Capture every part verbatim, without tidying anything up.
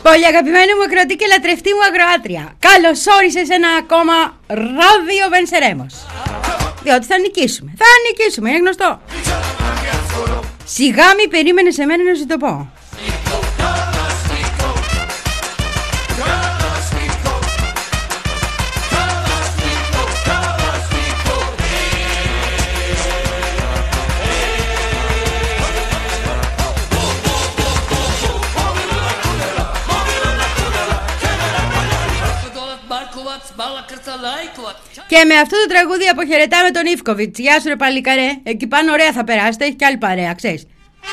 Πολύ αγαπημένη μου ακροατή και λατρευτή μου ακροάτρια, καλώς όρισες σε ένα ακόμα ράδιο Βενσερέμος. Διότι θα νικήσουμε, θα νικήσουμε, είναι γνωστό. Σιγά μη περίμενες εμένα να σου το πω. Και με αυτό το τραγούδι αποχαιρετάμε τον Ιβκοβιτς. Γεια σου ρε παλικαρέ. Εκεί πάνω ωραία θα περάσετε. Έχει και άλλη παρέα, ξέρεις.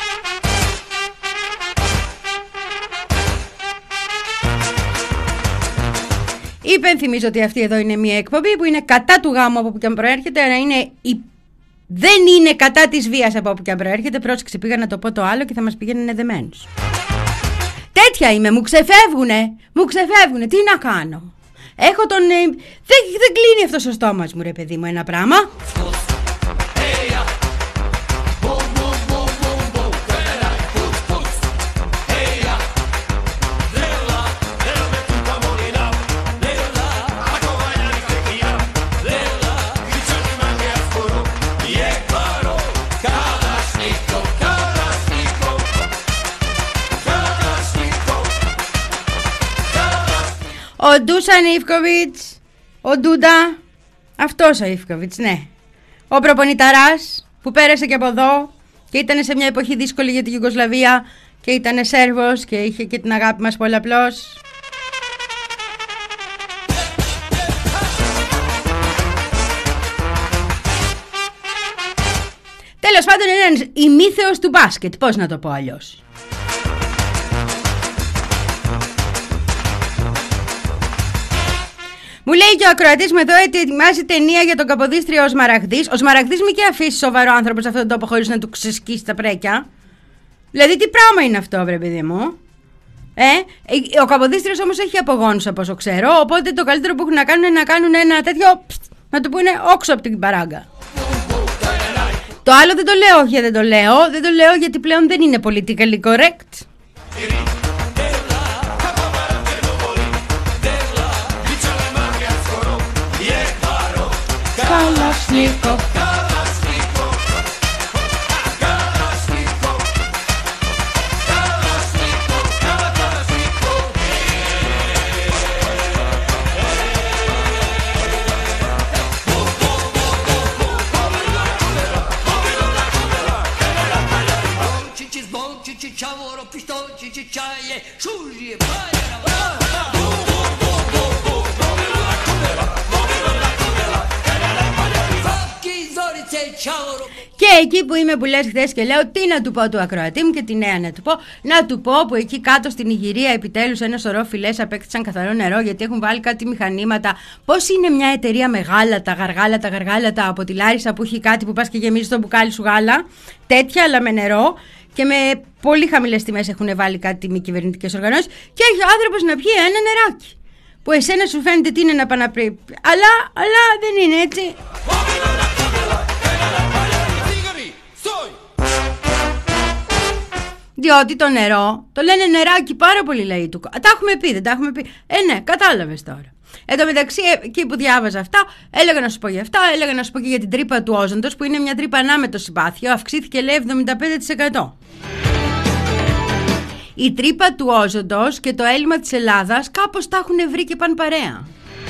Υπενθυμίζω ότι αυτή εδώ είναι μια εκπομπή που είναι κατά του γάμου από όπου και αν προέρχεται, αλλά είναι η... δεν είναι κατά της βίας από όπου και αν προέρχεται. Πρόσεξε, πήγα να το πω το άλλο και θα μας πηγαίνουν δεμένους. Τέτοια είμαι, μου ξεφεύγουνε. Μου ξεφεύγουνε, τι να κάνω. Έχω τον... Ε, δεν, δεν κλείνει αυτός ο στόμας μου ρε παιδί μου ένα πράγμα. Ο Ντούσαν Ιβκοβιτς, ο Ντούντα, αυτός ο Ιβκοβιτς, ναι. Ο προπονηταράς που πέρασε και από εδώ και ήταν σε μια εποχή δύσκολη για τη Ιουγκοσλαβία και ήταν Σέρβος και είχε και την αγάπη μας πολλαπλώς. Τέλος πάντων είναι ένας ημίθεος του μπάσκετ, πώς να το πω αλλιώς. Μου λέει και ο ακροατής μου εδώ ότι ετοιμάζει ταινία για τον Καποδίστριο ο Σμαραγδής. Ο Σμαραγδής μη και αφήσει σοβαρό άνθρωπο σε αυτόν τον τόπο χωρίς να του ξεσκίσει τα πρέκια. Δηλαδή τι πράγμα είναι αυτό, βρε παιδί μου. Ε, ο Καποδίστριος όμως έχει απογόνους από όσο ξέρω. Οπότε το καλύτερο που έχουν να κάνουν είναι να κάνουν ένα τέτοιο. Να του πούνε όξω από την παράγκα. Το άλλο δεν το λέω, όχι δεν το λέω. Δεν το λέω γιατί πλέον δεν είναι politically correct. Καλασνίκοφ. Και εκεί που είμαι που λες χθες και λέω τι να του πω του ακροατή μου και τη νέα να του πω. Να του πω που εκεί κάτω στην Ιγυρία επιτέλους ένα σωρό φυλές απέκτησαν καθαρό νερό γιατί έχουν βάλει κάτι μηχανήματα. Πώς είναι μια εταιρεία με γάλατα, γαργάλατα, γαργάλατα από τη Λάρισα που έχει κάτι που πας και γεμίζεις το μπουκάλι σου γάλα. Τέτοια αλλά με νερό και με πολύ χαμηλές τιμές έχουν βάλει κάτι μη κυβερνητικές οργανώσεις. Και έχει ο άνθρωπος να πιει ένα νεράκι. Που εσένα σου φαίνεται τι είναι να παναπρέπει. Αλλά, αλλά δεν είναι έτσι. Διότι το νερό, το λένε νεράκι πάρα πολύ λαοί του. Τα έχουμε πει, δεν τα έχουμε πει. Ε, ναι, κατάλαβες τώρα. Εν τω μεταξύ, εκεί που διάβαζα αυτά, έλεγα να σου πω για αυτά, έλεγα να σου πω και για την τρύπα του όζοντος, που είναι μια τρύπα ανάμετο συμπάθειο, αυξήθηκε λέει εβδομήντα πέντε τοις εκατό. Η τρύπα του όζοντος και το έλλειμμα της Ελλάδας κάπως τα έχουν βρει και παν παρέα.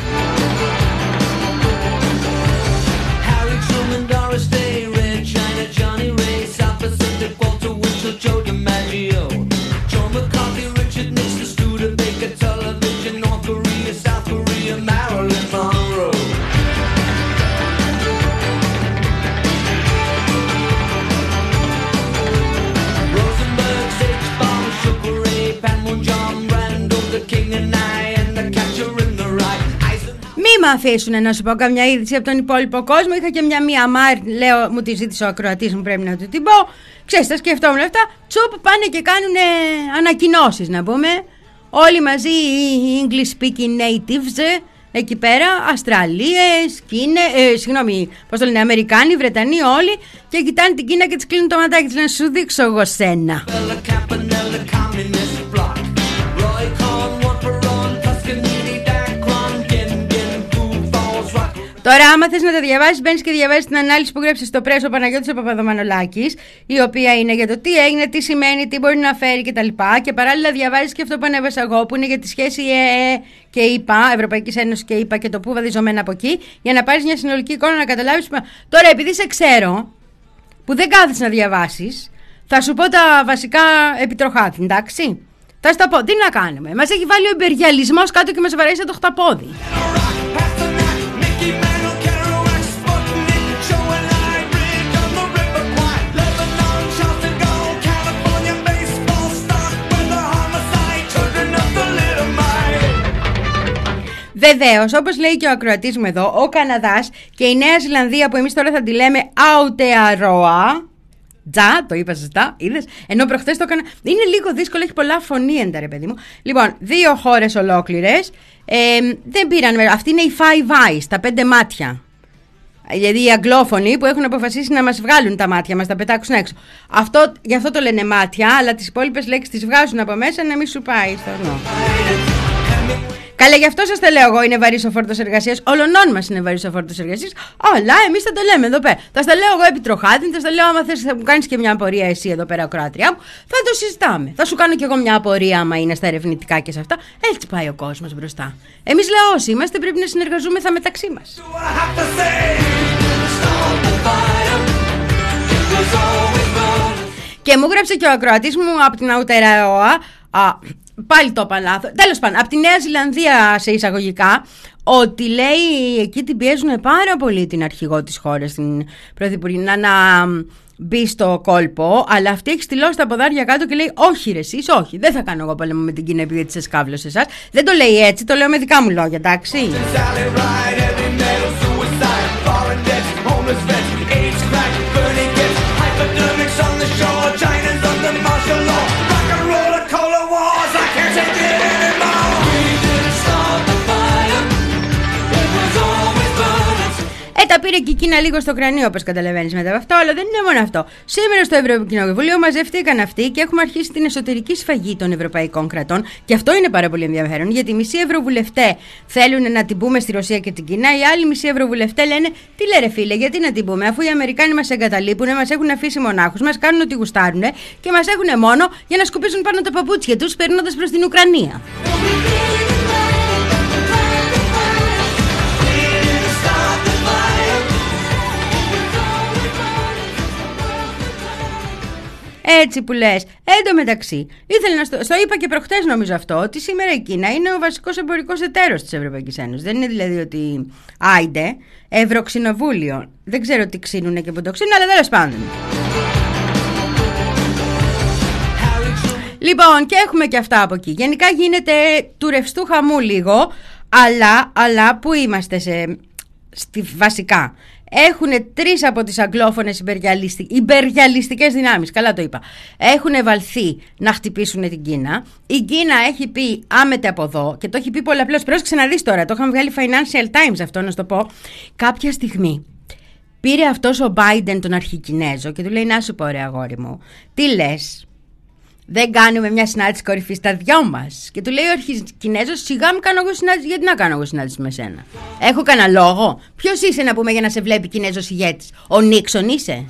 Μη με αφήσουνε να σου πω καμιά είδηση από τον υπόλοιπο κόσμο. Είχα και μια μία μάρ, λέω, μου τη ζήτησε ο ακροατής μου, πρέπει να του την πω. Ξέρεις, τα σκεφτόμουν αυτά. Τσουπ, πάνε και κάνουν ανακοινώσεις, να πούμε. Όλοι μαζί οι English speaking natives εκεί πέρα, Αυστραλίες, Κίνε, ε, συγγνώμη, πώς το λένε, Αμερικάνοι, Βρετανοί, όλοι. Και κοιτάνε την Κίνα και τις κλείνουν το ματάκι. Της λένε, σου δείξω εγώ σένα. Τώρα, άμα θες να τα διαβάσεις, μπαίνεις και διαβάζεις την ανάλυση που γράψε στο Πρέσο ο Παναγιώτης ο Παπαδομανολάκης, η οποία είναι για το τι έγινε, τι σημαίνει, τι μπορεί να φέρει κτλ. Και παράλληλα διαβάζεις και αυτό που ανέβασα εγώ, που είναι για τη σχέση ΕΕ και ΙΠΑ, Ευρωπαϊκής Ένωσης και ΙΠΑ και το που βαδιζωμένα από εκεί, για να πάρεις μια συνολική εικόνα να καταλάβεις. Τώρα, επειδή σε ξέρω, που δεν κάθεσαι να διαβάσεις, θα σου πω τα βασικά επιτροχάτη, εντάξει. Θα σου τα πω, τι να κάνουμε. Μας έχει βάλει ο υπεριαλισμός κάτω και μας βαρέσει το χταπόδι. Βεβαίως, όπως λέει και ο ακροατής μου εδώ, ο Καναδάς και η Νέα Ζηλανδία, που εμείς τώρα θα τη λέμε Αουτεαρόα. Τζα, το είπα σωστά, είδες. Ενώ προχθές το έκανα. Είναι λίγο δύσκολο, έχει πολλά φωνήεντα, ρε παιδί μου. Λοιπόν, δύο χώρες ολόκληρες. Ε, δεν πήραν. Αυτή είναι η Five Eyes, τα πέντε μάτια. Δηλαδή οι αγγλόφωνοι που έχουν αποφασίσει να μας βγάλουν τα μάτια, μας τα πετάξουν έξω. Αυτό, γι' αυτό το λένε μάτια, αλλά τις υπόλοιπες λέξεις τις βγάζουν από μέσα να μην σου πάει στο νο. Καλά, γι' αυτό σας τα λέω εγώ, είναι βαρύς ο φόρτος εργασίας. Όλων μας είναι βαρύς ο φόρτος εργασίας. Αλλά εμείς θα το λέμε εδώ πέρα. Θα στα λέω εγώ επί τροχάτιν, θα στα λέω άμα θες, θα μου κάνεις και μια απορία εσύ εδώ πέρα, ακροάτριά μου. Θα το συζητάμε. Θα σου κάνω κι εγώ μια απορία άμα είναι στα ερευνητικά και σε αυτά. Έτσι πάει ο κόσμος μπροστά. Εμείς λαός είμαστε, πρέπει να συνεργαζόμεθα μεταξύ μας. Και μου γράψε και ο ακροατής μου από την Αουτεαρόα. Πάλι το είπα λάθος. Τέλος πάντων, από τη Νέα Ζηλανδία σε εισαγωγικά, ότι λέει εκεί την πιέζουν πάρα πολύ την αρχηγό της χώρας, την πρωθυπουργή, να, να μπει στο κόλπο. Αλλά αυτή έχει στυλώσει τα ποδάρια κάτω και λέει: όχι, ρε, εσείς, όχι. Δεν θα κάνω εγώ πόλεμο με την Κίνα επειδή της εσκάβλωσε εσάς. Δεν το λέει έτσι, το λέω με δικά μου λόγια, εντάξει. Ε, τα πήρε και η Κίνα λίγο στο κρανίο, όπως καταλαβαίνεις μετά από αυτό, αλλά δεν είναι μόνο αυτό. Σήμερα στο Ευρωκοινοβούλιο μαζεύτηκαν αυτοί και έχουμε αρχίσει την εσωτερική σφαγή των ευρωπαϊκών κρατών. Και αυτό είναι πάρα πολύ ενδιαφέρον, γιατί οι μισοί ευρωβουλευτές θέλουν να την πούμε στη Ρωσία και την Κίνα, οι άλλοι μισοί ευρωβουλευτές λένε: τι λένε, φίλε, γιατί να την πούμε, αφού οι Αμερικάνοι μας εγκαταλείπουν, μας έχουν αφήσει μονάχους, μας κάνουν ό,τι γουστάρουν και μας έχουν μόνο για να σκουπίσουν πάνω τα παπούτσια τους, περνώντας προς την Ουκρανία. Έτσι που λες. Εν τω μεταξύ, ήθελα να στο, στο είπα και προχτές νομίζω αυτό, ότι σήμερα η Κίνα είναι ο βασικός εμπορικός εταίρος της Ευρωπαϊκής Ένωσης. Δεν είναι δηλαδή ότι άιντε, Ευρωξινοβούλιο. Δεν ξέρω τι ξύνουνε και που το ξύνουν, αλλά τέλος πάντων. Λοιπόν, και έχουμε και αυτά από εκεί. Γενικά γίνεται του ρευστού χαμού λίγο, αλλά, αλλά που είμαστε σε, στη, βασικά. Έχουν τρεις από τις αγγλόφωνες υπεριαλιστικές δυνάμεις, καλά το είπα, έχουν βαλθεί να χτυπήσουν την Κίνα. Η Κίνα έχει πει άμετε από εδώ και το έχει πει πολλαπλώς. Πρόσεξε να δεις τώρα, το είχαν βγάλει Financial Times αυτό, να σου το πω. Κάποια στιγμή πήρε αυτός ο Biden τον αρχικινέζο και του λέει: να σου πω, ρε αγόρι μου, τι λες, δεν κάνουμε μια συνάντηση κορυφή στα δυο μας? Και του λέει ο Αρχικινέζος: σιγά μου κάνω εγώ συνάντηση, γιατί να κάνω εγώ συνάντηση με σένα? Έχω κανένα λόγο? Ποιος είσαι να πούμε για να σε βλέπει Κινέζος ηγέτης? Ο Νίξον είσαι?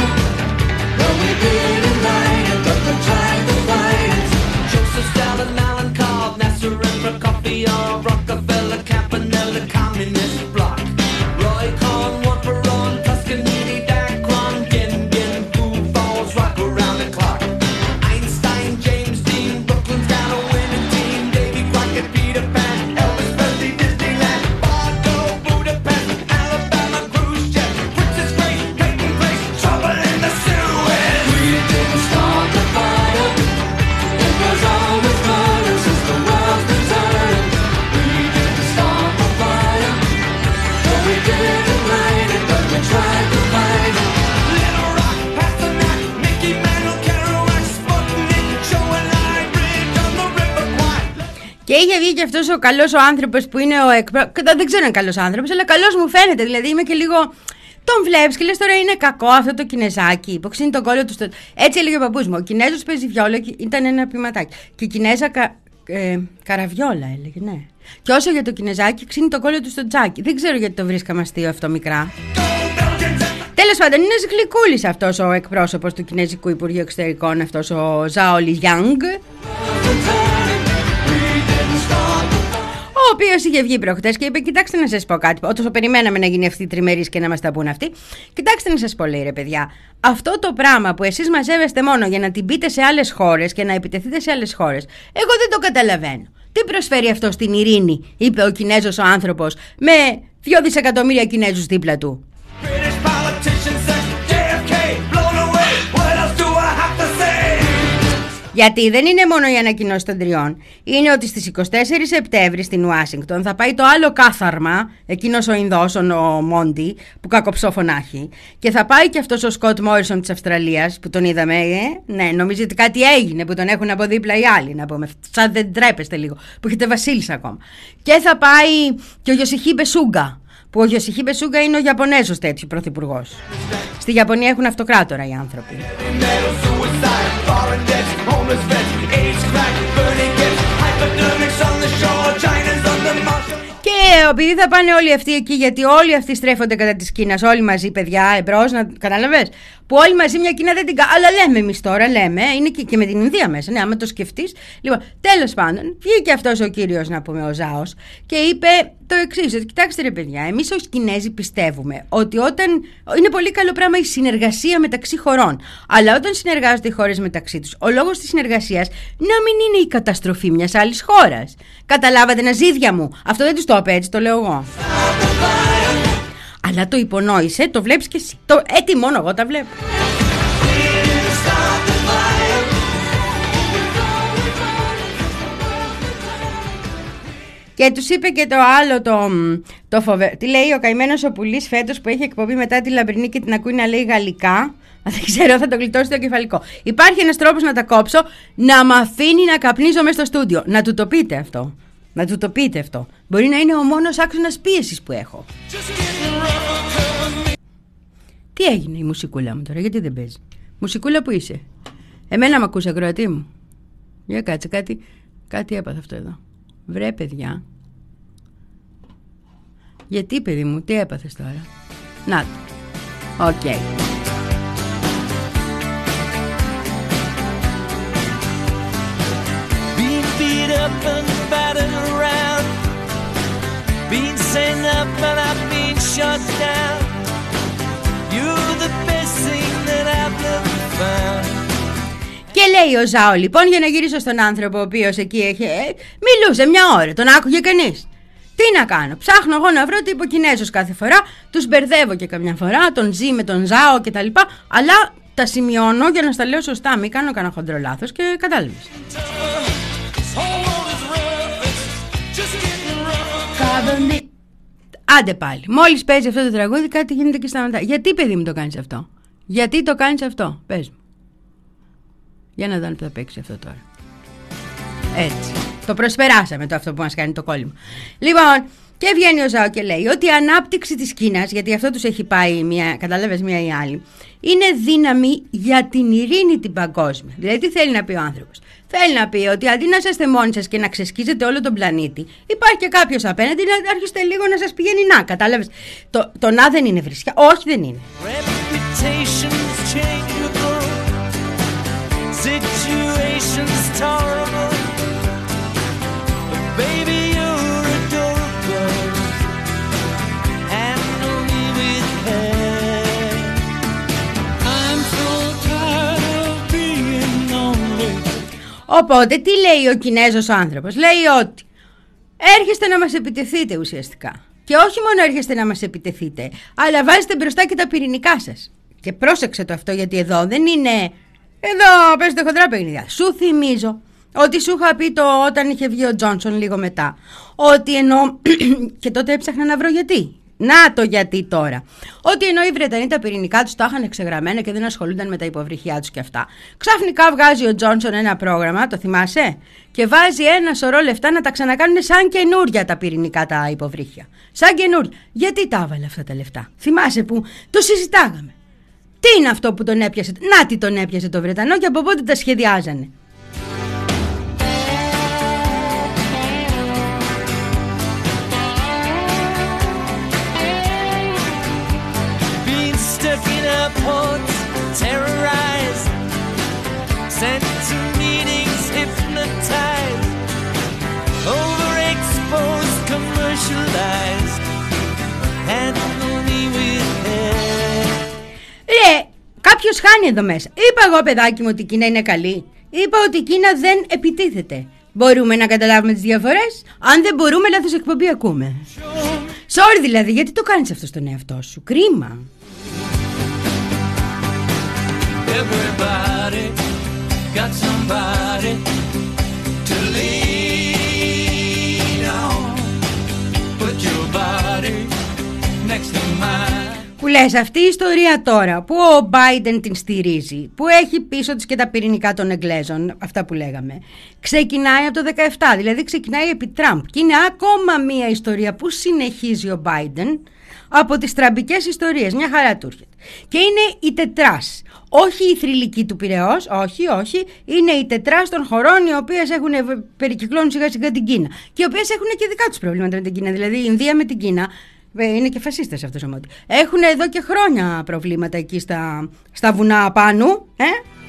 Και είχε βγει και αυτός ο καλός ο άνθρωπος που είναι ο εκπρόσωπος. Δεν ξέρω αν είναι καλός άνθρωπος, αλλά καλός μου φαίνεται. Δηλαδή είμαι και λίγο. Τον βλέπεις και λες τώρα είναι κακό αυτό το Κινεζάκι. Υποξύνει τον κόλλο του. Στο... Έτσι έλεγε ο παππούς μου. Ο Κινέζος παίζει βιόλο και ήταν ένα ποιηματάκι. Και η Κινέζα κα... Ε, καραβιόλα έλεγε, ναι. Και όσο για το Κινεζάκι, ξύνει το κόλλο του στο τζάκι. Δεν ξέρω γιατί το βρίσκαμε αστείο αυτό μικρά. Τέλος πάντων, είναι ένας γλυκούλης αυτός ο εκπρόσωπος του Κινέζικου Υπουργείου Εξωτερικών, αυτός ο Ζάο Λιγιάνγκ, ο οποίος είχε βγει προχτές και είπε: κοιτάξτε να σας πω κάτι. Όσο περιμέναμε να γίνει αυτή η τριμερής και να μας τα πούν αυτοί, κοιτάξτε να σας πω, λέει, ρε παιδιά, αυτό το πράγμα που εσείς μαζεύεστε μόνο για να την πείτε σε άλλες χώρες και να επιτεθείτε σε άλλες χώρες, εγώ δεν το καταλαβαίνω. Τι προσφέρει αυτό στην ειρήνη, είπε ο Κινέζος ο άνθρωπος, με δύο δισεκατομμύρια Κινέζους δίπλα του. Γιατί δεν είναι μόνο η ανακοινώση των τριών. Είναι ότι στις εικοστή τέταρτη Σεπτέμβρη στην Ουάσιγκτον θα πάει το άλλο κάθαρμα, εκείνος ο Ινδός, ο Μόντι, που κακοψόφωνάχει. Και θα πάει και αυτός ο Σκοτ Μόρισον της Αυστραλίας, που τον είδαμε, ε? Ναι, νομίζετε ότι κάτι έγινε, που τον έχουν από δίπλα οι άλλοι, να πούμε. Σαν δεν τρέπεστε λίγο, που έχετε βασίλισσα ακόμα. Και θα πάει και ο Γιοσιχίμπε Σούγκα, που ο Γιοσιχίμπε Σούγκα είναι ο Ιαπωνέζος τέτοιο πρωθυπουργός. Στη Ιαπωνία έχουν αυτοκράτορα οι άνθρωποι. Και επειδή θα πάνε όλοι αυτοί εκεί, γιατί όλοι αυτοί στρέφονται κατά της Κίνας, όλοι μαζί, παιδιά, εμπρός, να καταλαβες, που όλοι μαζί μια Κίνα δεν την κάνουν. Αλλά λέμε εμείς τώρα, λέμε, είναι και, και με την Ινδία μέσα, ναι, άμα το σκεφτείς. Λοιπόν, τέλος πάντων, βγήκε αυτός ο κύριος, να πούμε, ο Ζάος, και είπε το εξής: ότι κοιτάξτε, ρε παιδιά, εμείς ως Κινέζοι πιστεύουμε ότι όταν. Είναι πολύ καλό πράγμα η συνεργασία μεταξύ χωρών. Αλλά όταν συνεργάζονται οι χώρες μεταξύ τους, ο λόγος της συνεργασίας να μην είναι η καταστροφή μιας άλλης χώρας. Καταλάβατε, ένα ζίδια μου. Αυτό δεν τους το είπε, έτσι το λέω εγώ. Αλλά το υπονόησε, το βλέπεις και εσύ. Το, έτσι μόνο εγώ τα βλέπω. Και τους είπε και το άλλο το, το φοβερό. Τι λέει ο καημένος ο πουλής φέτος που έχει εκπομπή μετά τη Λαμπρινή και την ακούει να λέει γαλλικά. Δεν ξέρω, θα το γλιτώσει το κεφαλικό. Υπάρχει ένας τρόπος να τα κόψω, να μ' αφήνει να καπνίζω μέσα στο στούντιο. Να του το πείτε αυτό. Να του το πείτε αυτό. Μπορεί να είναι ο μόνος άξονας πίεσης που έχω. Τι έγινε η μουσικούλα μου τώρα, γιατί δεν παίζει? Μουσικούλα που είσαι? Εμένα μ' ακούς, ακροατή μου? Για κάτσε, κάτι, κάτι έπαθα αυτό εδώ. Βρε παιδιά. Γιατί, παιδί μου, τι έπαθες τώρα? Να το. Οκ. Okay. Being beat up and battered around, being sent up and I've been shut down. You're the best thing that I've ever found. Και λέει ο Ζάο, λοιπόν, για να γυρίσω στον άνθρωπο ο οποίος εκεί έχει, ε, μιλούσε μια ώρα, τον άκουγε κανείς. Τι να κάνω, ψάχνω εγώ να βρω τύπο Κινέζος κάθε φορά, τους μπερδεύω και καμιά φορά, τον Ζή με τον Ζάο και τα λοιπά, αλλά τα σημειώνω για να στα λέω σωστά, μην κάνω κανένα χοντρό λάθος και κατάλαβες. Άντε πάλι, μόλις παίζει αυτό το τραγούδι κάτι γίνεται και σταματά. Γιατί, παιδί μου, το κάνεις αυτό? Γιατί το κάνεις αυτό, πες μου. Για να δω αν θα παίξει αυτό τώρα. Έτσι. Το προσπεράσαμε το αυτό που μας κάνει το κόλλημα. Λοιπόν, και βγαίνει ο Ζάο και λέει ότι η ανάπτυξη της Κίνας, γιατί αυτό τους έχει πάει, μια, κατάλαβες, μία ή άλλη, είναι δύναμη για την ειρήνη την παγκόσμια. Δηλαδή, τι θέλει να πει ο άνθρωπος? Θέλει να πει ότι αντί να είσαστε μόνοι σας και να ξεσκίζετε όλο τον πλανήτη, υπάρχει και κάποιος απέναντι να άρχιστε λίγο να σας πηγαίνει να. Κατάλαβες? Το, το να δεν είναι βρισιά. Όχι, δεν είναι. Situation's terrible, baby, you're adorable, and only with her. I'm so tired of being lonely. Οπότε τι λέει ο Κινέζος άνθρωπος? Λέει ότι έρχεστε να μας επιτεθείτε ουσιαστικά. Και όχι μόνο έρχεστε να μας επιτεθείτε, αλλά βάζετε μπροστά και τα πυρηνικά σας. Και πρόσεξε το αυτό, γιατί εδώ δεν είναι... Εδώ παίζετε χοντρά παιχνίδια. Σου θυμίζω ότι σου είχα πει το όταν είχε βγει ο Τζόνσον λίγο μετά, ότι ενώ και τότε έψαχνα να βρω γιατί. Να το γιατί τώρα. Ότι ενώ οι Βρετανοί τα πυρηνικά τους τα είχαν εξεγραμμένα και δεν ασχολούνταν με τα υποβρυχιά τους και αυτά, ξαφνικά βγάζει ο Τζόνσον ένα πρόγραμμα, το θυμάσαι, και βάζει ένα σωρό λεφτά να τα ξανακάνουν σαν καινούρια τα πυρηνικά τα υποβρύχια. Σαν καινούρια. Γιατί τα έβαλε αυτά τα λεφτά? Θυμάσαι που το συζητάγαμε? Τι είναι αυτό που τον έπιασε? Να τι τον έπιασε το Βρετανό και από πότε τα σχεδιάζανε. airports terrorized, sent to meetings hypnotized, overexposed, commercialized, handle me with care. Ρε, κάποιος χάνει εδώ μέσα. Είπα εγώ, παιδάκι μου, ότι η Κίνα είναι καλή. Είπα ότι η Κίνα δεν επιτίθεται. Μπορούμε να καταλάβουμε τις διαφορές? Αν δεν μπορούμε, λάθος εκπομπή ακούμε. Sorry δηλαδή, γιατί το κάνεις αυτό στον εαυτό σου? Κρίμα. Everybody got somebody to lean on. Put your body next to mine. Που λες, αυτή η ιστορία τώρα που ο Biden την στηρίζει, που έχει πίσω της και τα πυρηνικά των Εγγλέζων, αυτά που λέγαμε, ξεκινάει από το δεκαεπτά, δηλαδή ξεκινάει επί Τραμπ, και είναι ακόμα μία ιστορία που συνεχίζει ο Biden από τις τραμπικές ιστορίες, μια χαρά του έρχεται. Και είναι η τετράς, όχι η θρυλική του Πειραιώς, όχι, όχι, είναι η τετράς των χωρών οι οποίες έχουν περικυκλώνουν σιγά σιγά την Κίνα και οι οποίες έχουν και δικά τους προβλήματα με την Κίνα, δηλαδή η Ινδία με την Κίνα. Είναι και φασίστες αυτός ο Μόντι. Έχουν εδώ και χρόνια προβλήματα εκεί στα, στα βουνά πάνω, ε?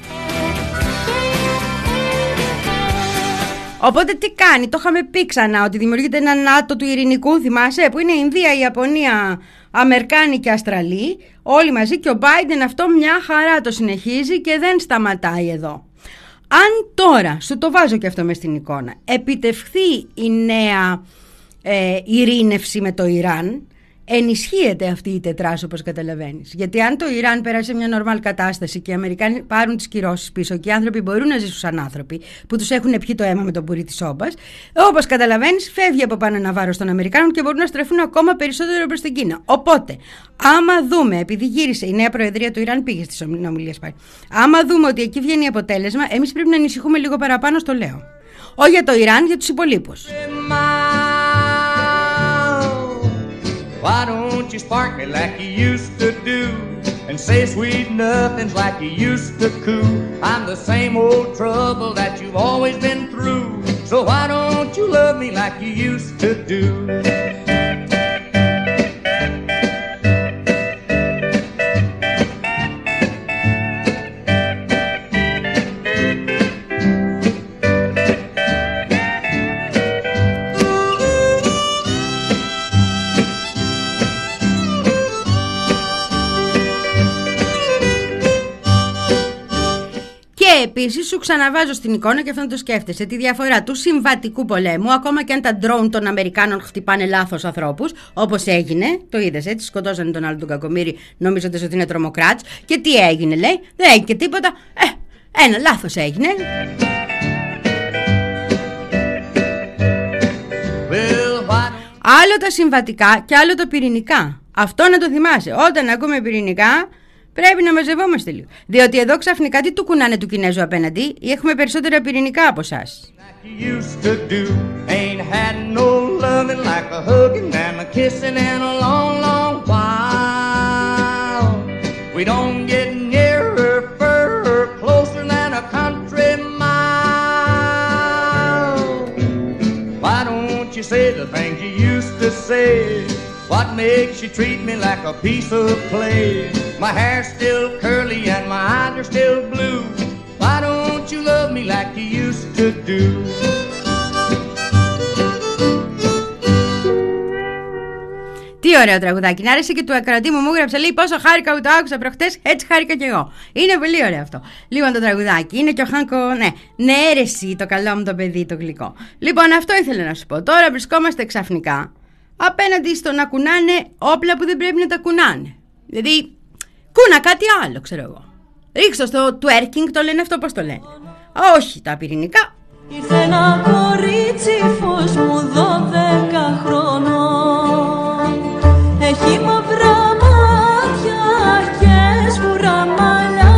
Οπότε τι κάνει? Το είχαμε πει ξανά ότι δημιουργείται ένα ΝΑΤΟ του ειρηνικού, θυμάσαι, που είναι η Ινδία, η Ιαπωνία, Αμερικάνοι και Αυστραλοί, όλοι μαζί, και ο Biden αυτό μια χαρά το συνεχίζει και δεν σταματάει εδώ. Αν τώρα, σου το βάζω και αυτό μες στην εικόνα, επιτευχθεί η νέα ε, ειρήνευση με το Ιράν, ενισχύεται αυτή η τετράς, όπως καταλαβαίνεις. Γιατί αν το Ιράν περάσει μια νορμάλ κατάσταση και οι Αμερικάνοι πάρουν τις κυρώσεις πίσω και οι άνθρωποι μπορούν να ζήσουν σαν άνθρωποι που τους έχουν πιει το αίμα με τον πουρί της όμπας, όπως καταλαβαίνεις, φεύγει από πάνω ένα βάρος των Αμερικάνων και μπορούν να στρεφούν ακόμα περισσότερο προς την Κίνα. Οπότε, άμα δούμε, επειδή γύρισε η νέα προεδρία του Ιράν, πήγε στις συνομιλίες πάλι, άμα δούμε ότι εκεί βγαίνει αποτέλεσμα, εμείς πρέπει να ανησυχούμε λίγο παραπάνω, στο λέω. Όχι για το Ιράν, για τους υπολείπους. Why don't you spark me like you used to do and say sweet nothings like you used to coo? I'm the same old trouble that you've always been through, so why don't you love me like you used to do? Επίσης, σου ξαναβάζω στην εικόνα και αυτό να το σκέφτεσαι, τη διαφορά του συμβατικού πολέμου, ακόμα και αν τα ντρόουν των Αμερικάνων χτυπάνε λάθος ανθρώπους, όπως έγινε, το είδες έτσι, σκοτώσανε τον άλλο τον κακομοίρη νομίζοντας ότι είναι τρομοκράτης. Και τι έγινε, λέει, δεν έγινε και τίποτα. Ε, ένα λάθος έγινε. Άλλο τα συμβατικά και άλλο τα πυρηνικά. Αυτό να το θυμάσαι. Όταν ακούμε πυρηνικά, πρέπει να μαζευόμαστε λίγο. Διότι εδώ ξαφνικά τι του κουνάνε του Κινέζου απέναντι, ή έχουμε περισσότερα πυρηνικά από εσάς. What makes you treat me like a piece of clay? My hair's still curly and my eyes are still blue. Why don't you love me like you used to do? Τι ωραίο τραγουδάκι. Να άρεσε και του ακροατή μου, μου έγραψε, λέει πόσο χάρηκα που το άκουσα προχτές, έτσι χάρηκα κι εγώ. Είναι πολύ ωραίο αυτό. Λοιπόν, το τραγουδάκι είναι και ο Χάνκο, ναι, ναι, αίρεση το καλό μου το παιδί, το γλυκό. Λοιπόν, αυτό ήθελα να σου πω. Τώρα βρισκόμαστε ξαφνικά απέναντι στο να κουνάνε όπλα που δεν πρέπει να τα κουνάνε. Δηλαδή, κούνα κάτι άλλο, ξέρω εγώ. Ρίξτε στο twerking, το λένε αυτό, πώς το λένε. Όχι, τα πυρηνικά. Ήρθε ένα κορίτσι φως μου δώδεκα χρονών. Έχει μαύρα μάτια και σγουρά μαλλιά.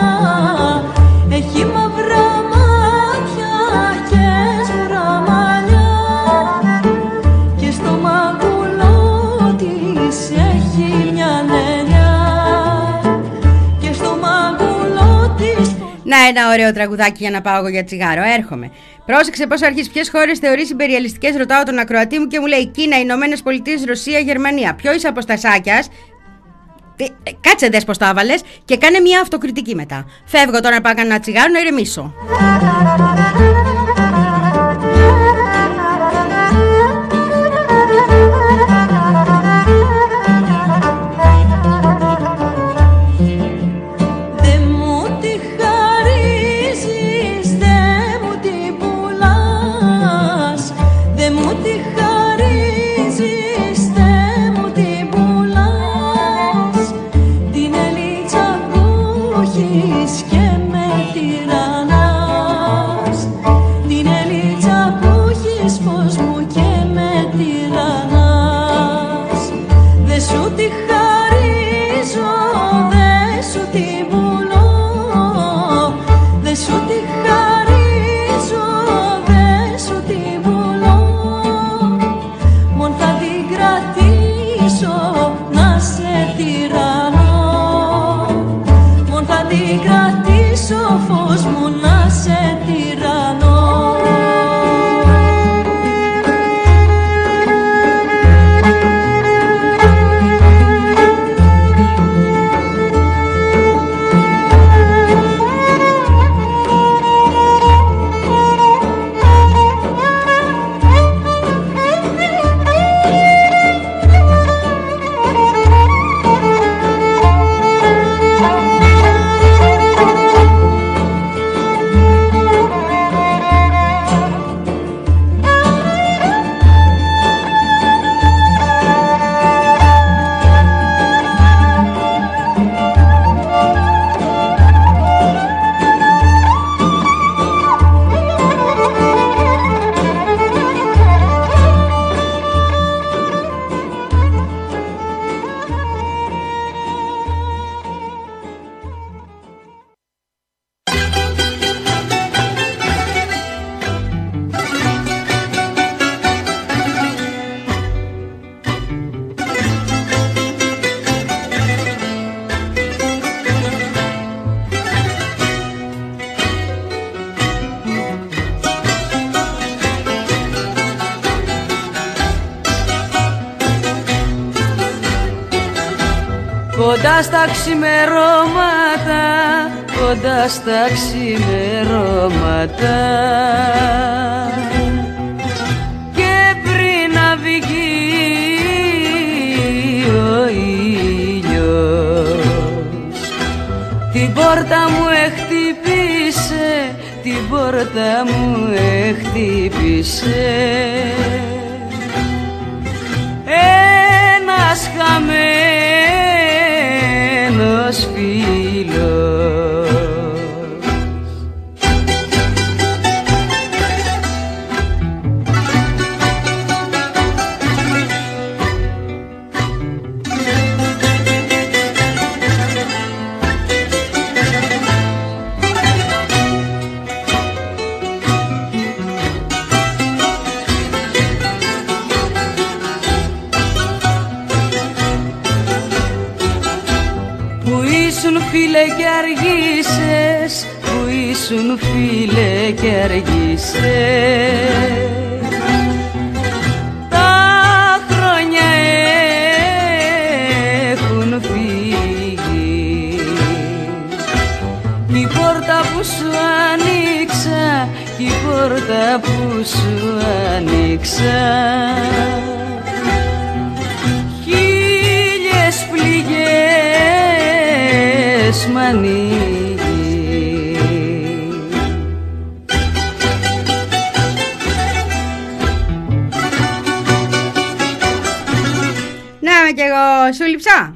Έχει μαύρα μάτια και σγουρά μαλλιά. Και στο μαγουλό της έχει μια νεριά. Και στο μαγουλό της... Να, ένα ωραίο τραγουδάκι για να πάω εγώ για τσιγάρο. Έρχομαι. Πρόσεξε πώς αρχίζει. Ποιες χώρες θεωρείς υπεριαλιστικές, ρωτάω τον ακροατή μου και μου λέει Κίνα, Ηνωμένες Πολιτείες, Ρωσία, Γερμανία. Ποιο είσαι αποστασάκιας. Κάτσε δες πως τα έβαλες και κάνε μια αυτοκριτική μετά. Φεύγω τώρα να πάω ένα τσιγάρο να ηρεμήσω. Κοντά στα ξημερώματα, κοντά στα ξημερώματα και πριν να βγει ο ήλιος την πόρτα μου εχτύπησε, την πόρτα μου εχτύπησε ένας χαμένος φίλος. Φίλε και αργήσες, που ήσουν φίλε και αργήσες. Τα χρόνια έχουν φύγει κι η πόρτα που σου άνοιξα, κι η πόρτα που σου άνοιξα χίλιες πληγές μ' ανοίγει. Να είμαι κι εγώ, σου λείψα.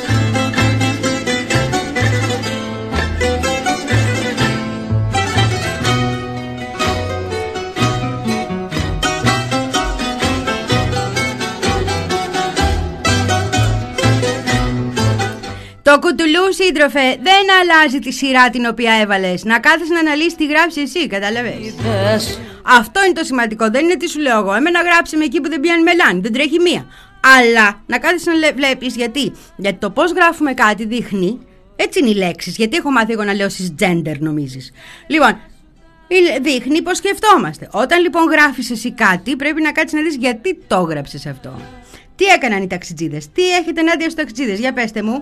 Το κουτουλού, σύντροφε, δεν αλλάζει τη σειρά την οποία έβαλες. Να κάθεσαι να αναλύσεις τι γράψεις εσύ, καταλαβες. Αυτό είναι το σημαντικό, δεν είναι τι σου λέω εγώ. Εμένα γράψε με εκεί που δεν πιάνει μελάνι, δεν τρέχει μία. Αλλά να κάθεσαι να βλέπεις γιατί. Γιατί το πώς γράφουμε κάτι δείχνει, έτσι είναι οι λέξεις. Γιατί έχω μάθει εγώ να λέω cisgender, νομίζεις. Λοιπόν, δείχνει πως σκεφτόμαστε. Όταν λοιπόν γράφεις εσύ κάτι, πρέπει να κάτσεις να δεις γιατί το έγραψες αυτό. Τι έκαναν οι ταξιτζίδες? Τι έχετε ενάντια στους ταξιτζίδες? Για πέστε μου.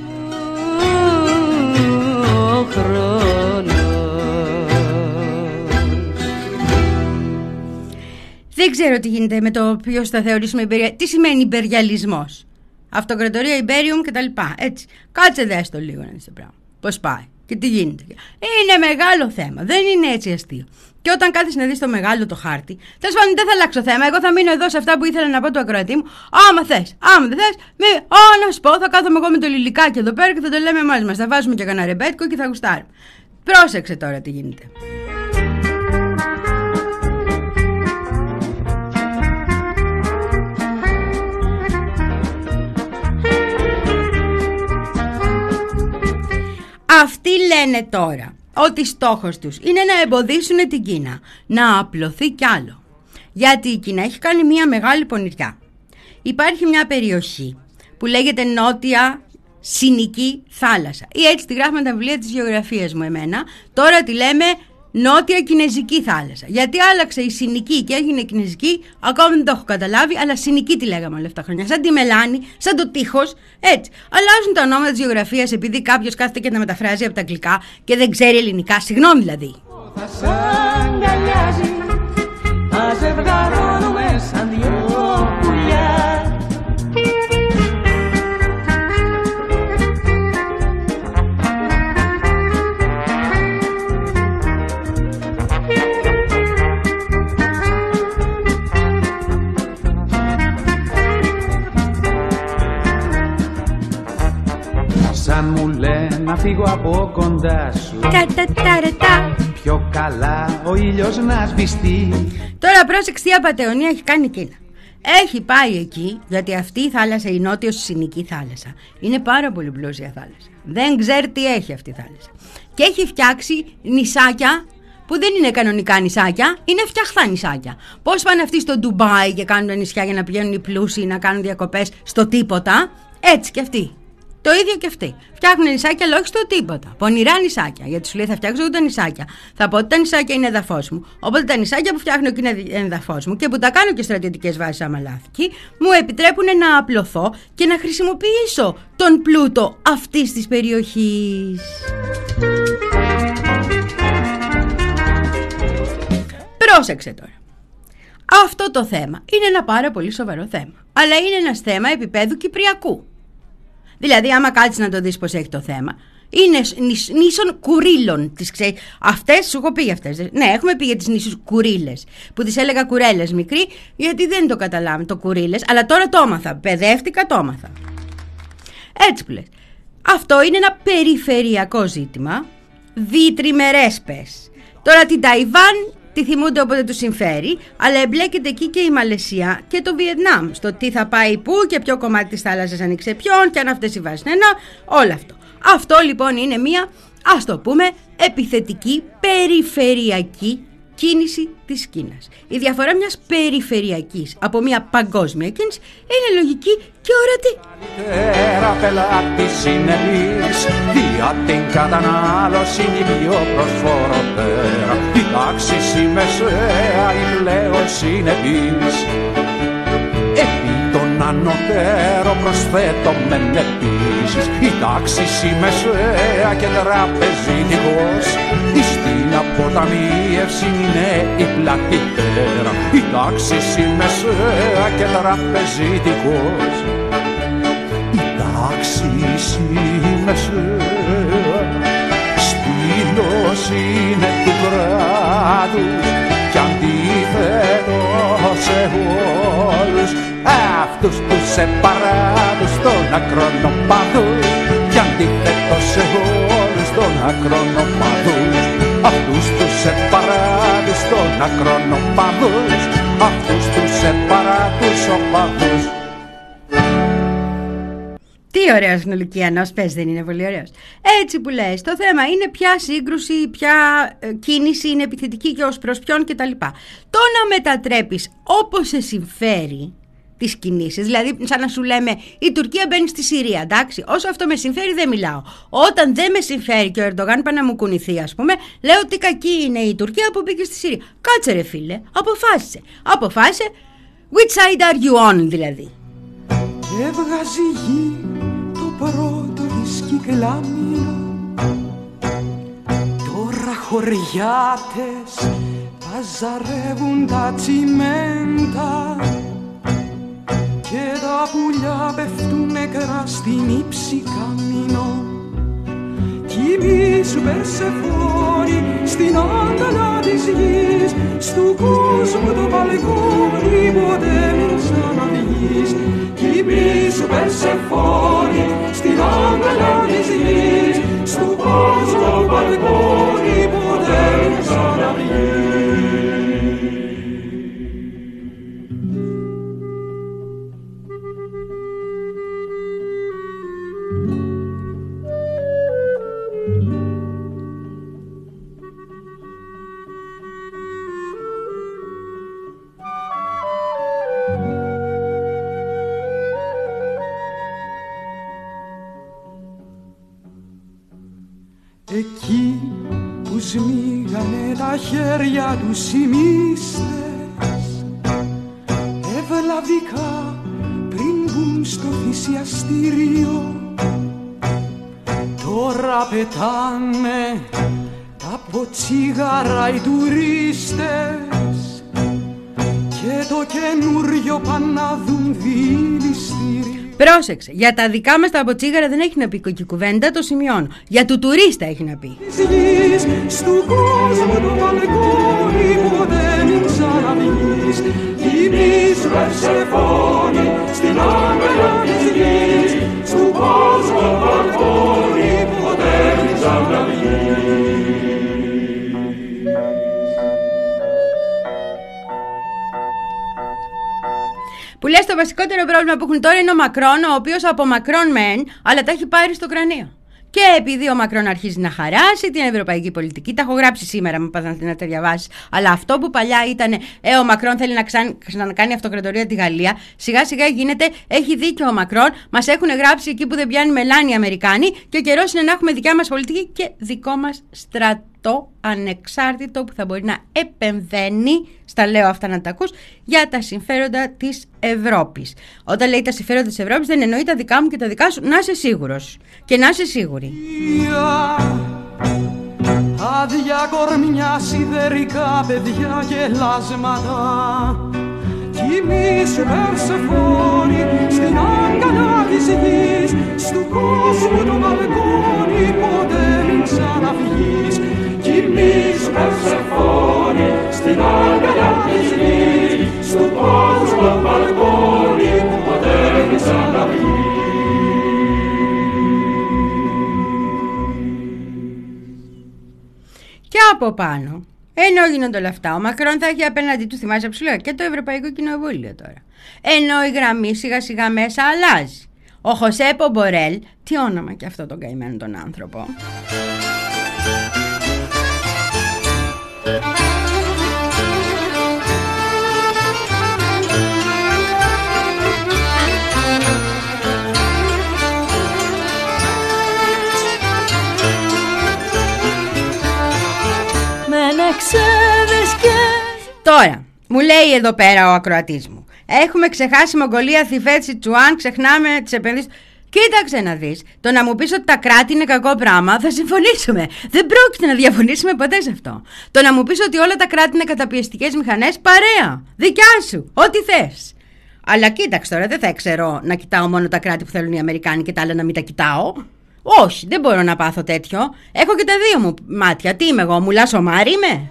Δεν ξέρω τι γίνεται με το ποιος θα θεωρήσουμε υπερια... Τι σημαίνει υπεριαλισμός? Αυτοκρατορία, Ιμπέριουμ κτλ. Έτσι. Κάτσε δες το λίγο να δεις το πράγμα. Πώς πάει και τι γίνεται. Είναι μεγάλο θέμα. Δεν είναι έτσι αστείο. Και όταν κάθεσαι να δεις το μεγάλο το χάρτη, τέλος πάντων δεν θα αλλάξω θέμα. Εγώ θα μείνω εδώ σε αυτά που ήθελα να πω του ακροατή μου. Άμα θες, άμα δεν θες, μη... Ω, να σου πω, θα κάθομαι εγώ με το λιλικάκι εδώ πέρα και θα το λέμε μόνοι μας. Θα βάζουμε και κανένα ρεμπέτικο και θα γουστάρουμε. Πρόσεξε τώρα τι γίνεται. Αυτοί λένε τώρα ότι στόχος τους είναι να εμποδίσουν την Κίνα να απλωθεί κι άλλο. Γιατί η Κίνα έχει κάνει μια μεγάλη πονηριά. Υπάρχει μια περιοχή που λέγεται Νότια Συνική Θάλασσα, ή έτσι τη γράφουμε τα βιβλία της γεωγραφίας μου εμένα. Τώρα τη λέμε Νότια Κινέζικη Θάλασσα. Γιατί άλλαξε η Συνική και έγινε Κινέζικη, ακόμα δεν το έχω καταλάβει, αλλά Συνική τη λέγαμε όλα αυτά τα χρόνια. Σαν τη μελάνη, σαν το τείχος, έτσι. Αλλάζουν τα ονόματα της γεωγραφίας επειδή κάποιος κάθεται και τα μεταφράζει από τα αγγλικά και δεν ξέρει ελληνικά. Συγγνώμη δηλαδή. Θα σ' αγκαλιάζει, θα ζευγαρώνουμε σαν δυο πουλιά. Σαν μου λένε να φύγω από κοντά σου, πιο καλά ο ήλιος να σβηστεί. Τώρα πρόσεξε τι απατεωνία έχει κάνει η Κίνα. Έχει πάει εκεί, γιατί αυτή η θάλασσα, η νότιος Συνική Θάλασσα, είναι πάρα πολύ πλούσια θάλασσα. Δεν ξέρει τι έχει αυτή η θάλασσα. Και έχει φτιάξει νησάκια που δεν είναι κανονικά νησάκια, είναι φτιαχτά νησάκια. Πώς πάνε αυτοί στο Ντουμπάι και κάνουν τα νησιά για να πηγαίνουν οι πλούσιοι να κάνουν διακοπές στο τίποτα, έτσι και αυτοί. Το ίδιο και αυτοί. Φτιάχνουν νησάκια, αλλά όχι στο τίποτα. Πονηρά νησάκια. Γιατί σου λέει θα φτιάξω εγώ τα νησάκια. Θα πω ότι τα νησάκια είναι εδαφός μου. Οπότε τα νησάκια που φτιάχνω και είναι εδαφός μου και που τα κάνω και στρατιωτικές βάσεις άμα λάθη, μου επιτρέπουν να απλωθώ και να χρησιμοποιήσω τον πλούτο αυτής της περιοχής. Πρόσεξε τώρα. Αυτό το θέμα είναι ένα πάρα πολύ σοβαρό θέμα. Αλλά είναι ένα θέμα επίπεδου Κυπριακού. Δηλαδή, άμα κάτσεις να το δεις πως έχει το θέμα, είναι νήσων Κουρίλων. Τις ξέρεις. Αυτές, σου έχω πει αυτές. Ναι, έχουμε πει για τις νήσους Κουρίλες, που τις έλεγα κουρέλες μικρή, γιατί δεν το καταλάβαμε το Κουρίλες, αλλά τώρα το έμαθα. Παιδεύτηκα, το έμαθα. Έτσι που λες. Αυτό είναι ένα περιφερειακό ζήτημα, διτριμερές πες. Τώρα την Ταϊβάν τη θυμούνται όποτε τους συμφέρει, αλλά εμπλέκεται εκεί και η Μαλαισία και το Βιετνάμ στο τι θα πάει πού και ποιο κομμάτι της θάλασσας ανοίξει ποιον και αν αυτές οι βάσεις είναι ένα, όλο αυτό. Αυτό λοιπόν είναι μία, ας το πούμε, επιθετική περιφερειακή κίνηση της Κίνας. Η διαφορά μιας περιφερειακής από μια παγκόσμια κίνηση είναι λογική και ορατή. Καλύτερα πελάτης είναι εμείς, για την κατανάλωση πιο προσφορότερα. Η τάξη η μεσαία η πλέον συνεπής. Επί των ανωτέρων προσθέτομεν επίσης η τάξη η μεσαία και τραπεζίτικος. Στην αποταμίευση είναι η πλατύτερα, η τάξη η μεσαία και τραπεζίτικος. Η τάξη η μεσαία στήλος είναι του κράτους κι αντίθετος σε όλους αυτούς τους επαράδους των ακρονοπάδους κι αντίθετος σε όλους των ακρονοπάδους αυτούς τους επαράδους των ακρονοπάδους αυτούς τους επαράδους οπαδούς. Τι ωραίος Νουλικιανός, πες, δεν είναι πολύ ωραίος? Έτσι που λες, το θέμα είναι ποια σύγκρουση, ποια ε, κίνηση είναι επιθετική και ως προς ποιον κτλ. Το να μετατρέπεις όπως σε συμφέρει τις κινήσεις, δηλαδή σαν να σου λέμε η Τουρκία μπαίνει στη Συρία, εντάξει, όσο αυτό με συμφέρει δεν μιλάω. Όταν δεν με συμφέρει και ο Ερντογάν πάει να μου κουνηθεί, ας πούμε, λέω ότι κακή είναι η Τουρκία που μπήκε στη Συρία. Κάτσε ρε φίλε, αποφάσισε, αποφάσισε which side are you on δηλαδή. έβγαζε η γη το πρώτο της κυκλάμινο. Τώρα χωριάτες παζαρεύουν τα τσιμέντα και τα πουλιά πέφτουν νεκρά στην ύψη καμίνο. Κοιμήσου Περσεφόνη στην αγκαλιά της γης, στου κόσμου το μπαλκόνι ποτέ μην ξαναβγείς. Κοιμήσου Περσεφόνη στην αγκαλιά της γης, στου κόσμου το μπαλκόνι ποτέ μην ξαναβγείς. Εκεί που σμίγανε τα χέρια τους οι μύστες, ευλαβικά πριν μπουν στο θυσιαστήριο, τώρα πετάνε τα ποτσίγαρα οι τουρίστες και το καινούριο πάνε να δουν διηλιστήριο. Πρόσεξε, για τα δικά μας τα αποτσίγαρα δεν έχει να πει και κουβέντα, το σημειώνω. Για του τουρίστα έχει να πει. Στου κόσμου το μπαλκόνι ποτέ μην ξαναβγείς. Κοιμήσου Περσεφόνη στην αγκαλιά της γης, στου κόσμου το μπαλκόνι ποτέ μην ξαναβγείς. Που λες το βασικότερο πρόβλημα που έχουν τώρα είναι ο Μακρόν, ο οποίος από Μακρόν μεν, αλλά τα έχει πάρει στο κρανίο. Και επειδή ο Μακρόν αρχίζει να χαράσει την ευρωπαϊκή πολιτική, τα έχω γράψει σήμερα, μου πας να τα διαβάσεις. Αλλά αυτό που παλιά ήταν, ε, ο Μακρόν θέλει να ξανακάνει αυτοκρατορία τη Γαλλία, σιγά σιγά γίνεται, έχει δίκιο ο Μακρόν, μας έχουν γράψει εκεί που δεν πιάνει μελάνη οι Αμερικάνοι, και ο καιρός είναι να έχουμε δικιά μας πολιτική και δικό μας στρατό ανεξάρτητο που θα μπορεί να επεμβαίνει, στα λέω αυτά να τα ακούς, για τα συμφέροντα της Ευρώπης. Όταν λέει τα συμφέροντα της Ευρώπης δεν εννοεί τα δικά μου και τα δικά σου, να είσαι σίγουρος και να είσαι σίγουρη. Άδεια κορμιά, σιδερικά παιδιά και λάσματα. Κοιμήσου Περσεφόνη στην αγκαλιά της γης, στου κόσμου το μπαλκόνι ποτέ μην ξαναβγείς. Κοιμήσου Περσεφόνη στην αγκαλιά της γης, στου κόσμου το μπαλκόνι ποτέ μην ξαναβγείς. Και από πάνω, ενώ γίνονται όλα αυτά, ο Μακρόν θα έχει απέναντι του, θυμάσαι που σου λέω, και το Ευρωπαϊκό Κοινοβούλιο τώρα. Ενώ η γραμμή σιγά σιγά μέσα αλλάζει. Ο Χωσέπο Μπορέλ, τι όνομα και αυτό τον καημένο τον άνθρωπο. Τώρα, μου λέει εδώ πέρα ο ακροατής μου, έχουμε ξεχάσει Μογγολία, Θιβέτ, Σιτσουάν, ξεχνάμε τις επενδύσεις. Κοίταξε να δεις, το να μου πεις ότι τα κράτη είναι κακό πράγμα, θα συμφωνήσουμε. Δεν πρόκειται να διαφωνήσουμε ποτέ σε αυτό. Το να μου πεις ότι όλα τα κράτη είναι καταπιεστικές μηχανές, παρέα, δικιά σου, ό,τι θες. Αλλά κοίταξε τώρα, δεν θα ξέρω να κοιτάω μόνο τα κράτη που θέλουν οι Αμερικάνοι και τα άλλα να μην τα κοιτάω. Όχι, δεν μπορώ να πάθω τέτοιο. Έχω και τα δύο μου μάτια. Τι είμαι εγώ, μουλά σομάρι είμαι?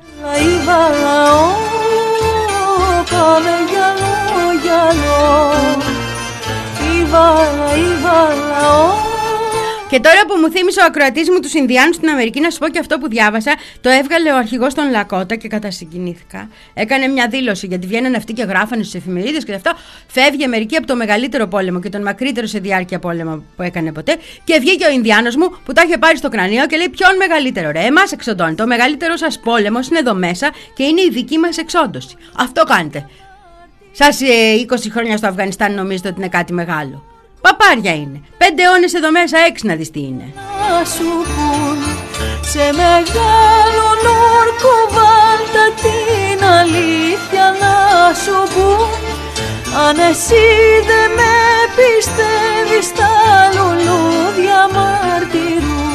Και τώρα που μου θύμισε ο ακροατής μου τους Ινδιάνους στην Αμερική, να σου πω και αυτό που διάβασα. Το έβγαλε ο αρχηγός των Λακότα και κατασυγκινήθηκα. Έκανε μια δήλωση, γιατί βγαίνανε αυτοί και γράφανε στις εφημερίδες και αυτό. Φεύγει η Αμερική από το μεγαλύτερο πόλεμο και τον μακρύτερο σε διάρκεια πόλεμο που έκανε ποτέ. Και βγήκε ο Ινδιάνος μου που τα είχε πάρει στο κρανίο και λέει: ποιον μεγαλύτερο, ρε? Εμάς εξοντώνει. Το μεγαλύτερο σας πόλεμος είναι εδώ μέσα και είναι η δική μας εξόντωση. Αυτό κάνετε. Σας είκοσι χρόνια στο Αφγανιστάν νομίζετε ότι είναι κάτι μεγάλο? Παπάρια είναι. Πέντε αιώνες εδώ μέσα, έξι να δεις τι είναι. Να σου πουν σε μεγάλο όρκο βάλτα την αλήθεια να σου πουν. Αν εσύ δεν με πιστεύεις στα λουλούδια μαρτυρού.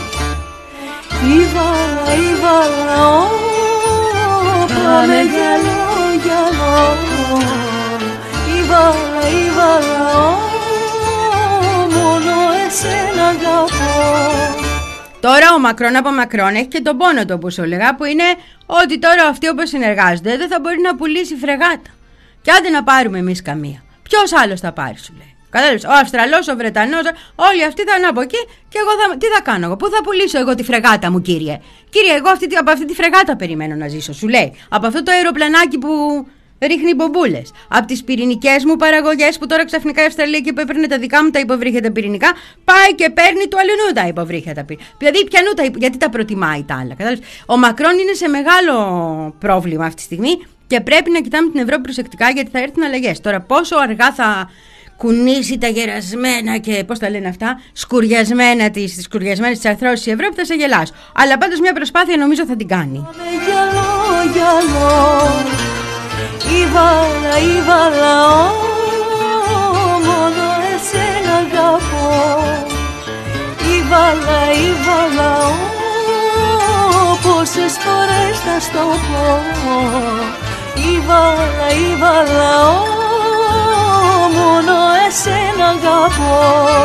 Η βάλα, η βάλα, ω, πάμε γυαλό, γυαλό. Η βάλα, η βάλα, ω, μόνο εσένα αγαπώ. Τώρα ο Μακρόν από Μακρόν έχει και τον πόνο του, όπως σου έλεγα, που είναι ότι τώρα αυτοί όπως συνεργάζονται δεν θα μπορεί να πουλήσει φρεγάτα. Και άντε να πάρουμε εμείς καμία. Ποιος άλλος θα πάρει, σου λέει. Κατάλαβες, ο Αυστραλός, ο Βρετανός, όλοι αυτοί θα είναι από εκεί και εγώ θα, τι θα κάνω εγώ, πού θα πουλήσω εγώ τη φρεγάτα μου, κύριε. Κύριε, εγώ αυτή, από αυτή τη φρεγάτα περιμένω να ζήσω, σου λέει. Από αυτό το αεροπλανάκι που ρίχνει μπομπούλες. Από τις πυρηνικές μου παραγωγές που τώρα ξαφνικά η Αυστραλία εκεί που έπαιρνε τα δικά μου τα υποβρύχια πυρηνικά, πάει και παίρνει του αλλού τα υποβρύχια τα πυρηνικά. Δηλαδή, πιανού τα, γιατί τα προτιμάει τα άλλα. Κατάλαβες. Ο Μακρόν είναι σε μεγάλο πρόβλημα αυτή τη στιγμή και πρέπει να κοιτάμε την Ευρώπη προσεκτικά γιατί θα έρθουν αλλαγές. Τώρα, πόσο αργά θα κουνήσει τα γερασμένα και πώς τα λένε αυτά, σκουριασμένα της, τις σκουριασμένες της αρθρώσεις η Ευρώπη, θα σε γελάσω. Αλλά πάντως μια προσπάθεια νομίζω θα την κάνει. Γυαλό, γυαλό, η βάλα, η βάλα, ω, μόνο εσένα αγαπώ. Η βάλα, η βάλα, ω, πόσες φορές θα στο πω. Η βάλα, η βάλα, ω, μόνο εσένα αγαπώ.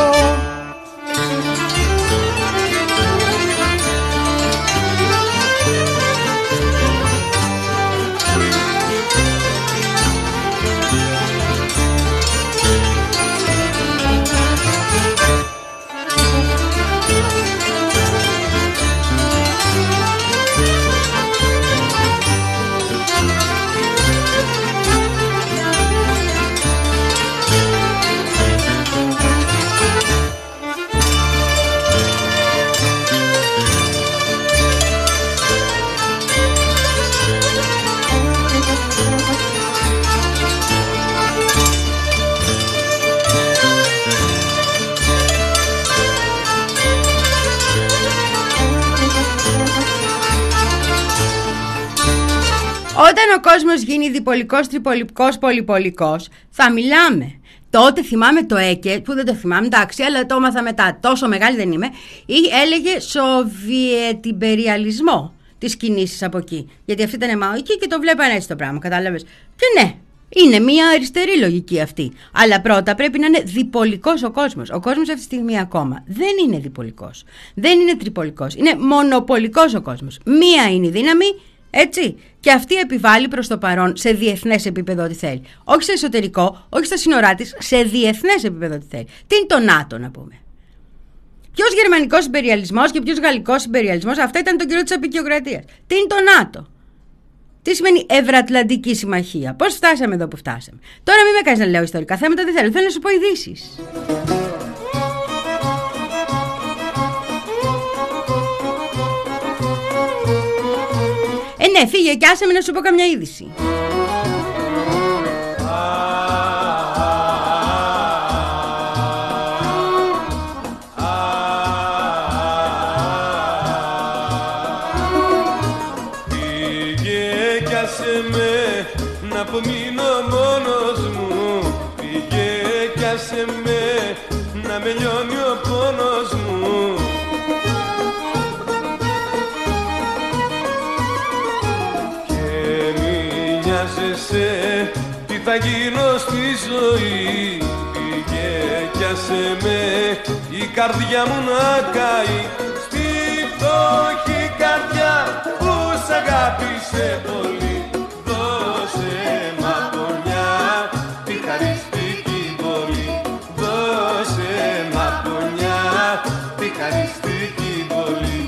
Όταν ο κόσμος γίνει διπολικός, τριπολικός, πολυπολικός, θα μιλάμε. Τότε θυμάμαι το ΕΚΕ, που δεν το θυμάμαι, εντάξει, αλλά το έμαθα μετά, τόσο μεγάλη δεν είμαι, ή έλεγε Σοβιετιμπεριαλισμό τις κινήσεις από εκεί. Γιατί αυτή ήταν μαοική και το βλέπανε έτσι το πράγμα, κατάλαβες. Και ναι, είναι μια αριστερή λογική αυτή. Αλλά πρώτα πρέπει να είναι διπολικός ο κόσμος. Ο κόσμος αυτή τη στιγμή ακόμα δεν είναι διπολικός. Δεν είναι τριπολικός. Είναι μονοπολικός ο κόσμος. Μία είναι η δύναμη. Έτσι. Και αυτή επιβάλλει προς το παρόν σε διεθνές επίπεδο ό,τι θέλει. Όχι σε εσωτερικό, όχι στα σύνορά της, σε διεθνές επίπεδο ό,τι θέλει. Τι είναι το ΝΑΤΟ, να πούμε. Ποιος γερμανικός ιμπεριαλισμός και ποιος γαλλικός ιμπεριαλισμός, αυτά ήταν τον καιρό της αποικιοκρατίας. Τι είναι το ΝΑΤΟ. Τι σημαίνει Ευρωατλαντική Συμμαχία. Πώς φτάσαμε εδώ που φτάσαμε. Τώρα μην με κάνεις να λέω ιστορικά θέματα, δεν θέλω. Θέλω να σου πω ειδήσεις. Ε, ναι, φύγε και άσε με να σου πω καμιά είδηση. Φύγε κι άσε με να απομείνω μόνος μου. Φύγε κι άσε με να με λιώνει ο πόνος μου. Τι θα γίνω στη ζωή. Πήγε κι άσε με η καρδιά μου να καεί. Στη φτωχή καρδιά που σ' αγάπησε πολύ. Δώσε μ' απονιά τη χαριστική βολή. Δώσε μ' απονιά τη χαριστική βολή.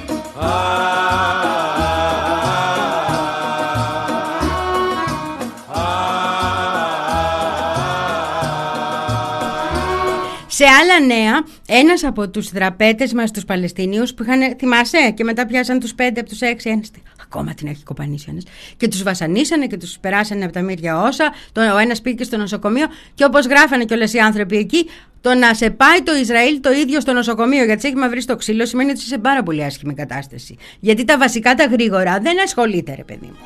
Σε άλλα νέα, ένας από τους δραπέτες μας, τους Παλαιστίνιους, που είχαν, θυμάσαι, και μετά πιάσαν τους πέντε από τους έξι, ένας, ακόμα την έχει κοπανίσει ένας, και τους βασανίσανε και τους περάσανε από τα μύρια όσα, το, ο ένας πήγε και στο νοσοκομείο, και όπως γράφανε κιόλας οι άνθρωποι εκεί, το να σε πάει το Ισραήλ το ίδιο στο νοσοκομείο, γιατί σε έχει μαυρίσει το ξύλο, σημαίνει ότι είσαι σε πάρα πολύ άσχημη κατάσταση. Γιατί τα βασικά, τα γρήγορα, δεν ασχολείται, ρε παιδί μου.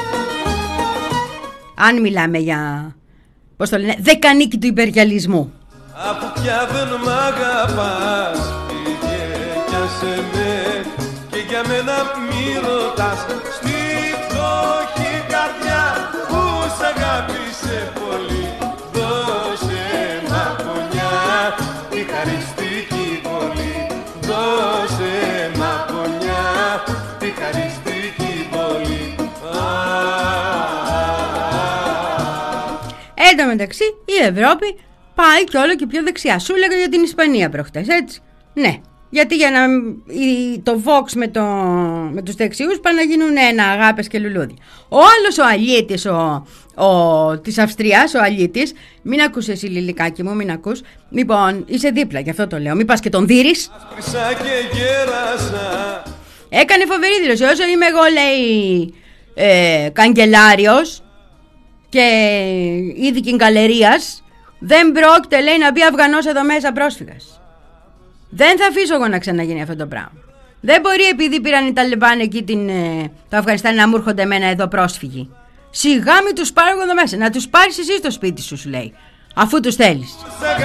Αν μιλάμε για, πώς το λένε, δεκανίκη του υπεριαλισμού. Αφού πια δεν μ' αγαπάς, πήγε κι άσε με και για μένα μη ρωτάς. Στη φτωχή καρδιά που σ' αγάπησε πολύ, δώσε μαπονιά τη χαριστική πολύ. Δώσε μαπονιά τη χαριστική πολύ. Εν τω μεταξύ η Ευρώπη πάει και όλο και πιο δεξιά. Σου έλεγα για την Ισπανία προχτές, έτσι. Ναι, γιατί για να το Vox με, το, με τους δεξιούς πάνε να γίνουν ένα αγάπες και λουλούδι. Ο άλλος ο αλήτης ο, ο, της Αυστρίας, ο αλήτης, μην ακούς εσύ Λιλικάκι μου, μην ακούς. Λοιπόν, είσαι δίπλα, γι' αυτό το λέω, μην πας και τον δείρεις. Έκανε φοβερή δήλωση, όσο είμαι εγώ λέει ε, καγκελάριος και είδη γκαλερίας, δεν πρόκειται λέει να μπει Αφγανός εδώ μέσα πρόσφυγας. Δεν θα αφήσω εγώ να ξαναγίνει αυτό το πράγμα. Δεν μπορεί επειδή πήραν οι Ταλιμπάν εκεί την, ε, το Αφγανιστάν να μου έρχονται εμένα εδώ πρόσφυγοι. Σιγά μην τους πάρω εγώ εδώ μέσα. Να τους πάρεις εσύ στο σπίτι σου, σου λέει, αφού τους θέλεις.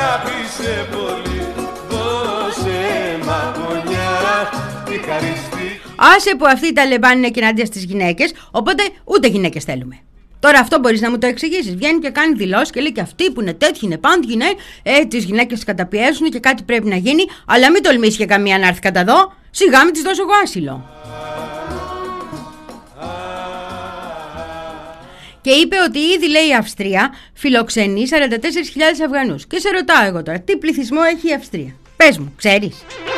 Άσε που αυτοί οι Ταλιμπάν είναι κοινάντια στις γυναίκες, οπότε ούτε γυναίκες θέλουμε. Τώρα αυτό μπορείς να μου το εξηγήσεις? Βγαίνει και κάνει δηλώσεις και λέει και αυτοί που είναι τέτοιοι είναι πάντοι γυναίκες, ε, τις γυναίκες καταπιέζουν και κάτι πρέπει να γίνει, αλλά μην τολμήσει και καμία να έρθει κατά εδώ, σιγά μην της δώσω εγώ άσυλο. Και είπε ότι ήδη λέει η Αυστρία φιλοξενεί σαράντα τέσσερις χιλιάδες Αφγανούς. Και σε ρωτάω εγώ τώρα, τι πληθυσμό έχει η Αυστρία? Πες μου, ξέρεις?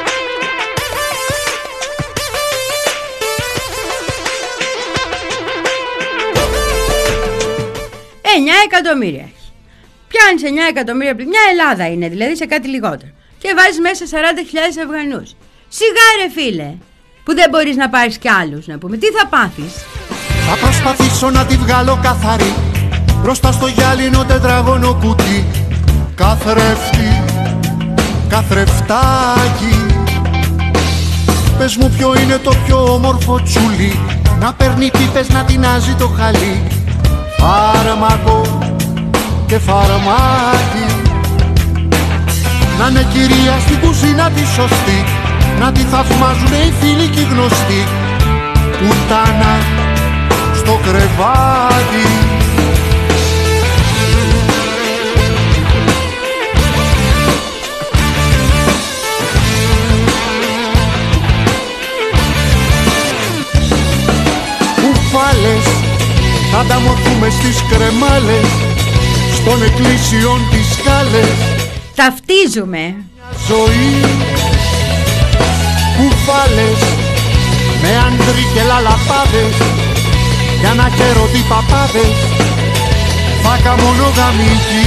εννιά εκατομμύρια έχει. Πιάνεις εννιά εκατομμύρια, μια Ελλάδα είναι δηλαδή σε κάτι λιγότερο. Και βάζεις μέσα σαράντα χιλιάδες Αφγανούς. Σιγά ρε φίλε, που δεν μπορείς να πάρεις κι άλλους, να πούμε. Τι θα πάθεις? Θα προσπαθήσω να τη βγάλω καθαρή μπροστά στο γυάλινο τετράγωνο κουτί. Καθρέφτη, καθρεφτάκι, πες μου ποιο είναι το πιο όμορφο τσουλί, να παίρνει πίπες να τεινάζει το χαλί. Φάρμακο και φαρμάκι, να είναι κυρία στην κουζίνα τη σωστή, να τη θαυμάζουνε οι φίλοι και οι γνωστοί. Πουτάνα στο κρεβάτι. Κουφάλες θα τα μορφούμε στις κρεμάλες, στον εκκλήσιον τις σκάλες. Ταυτίζουμε ζωή. Κουφάλες με άντρι και λαλαπάδες, για να χαίρονται οι παπάδες, φάκα μονογαμική.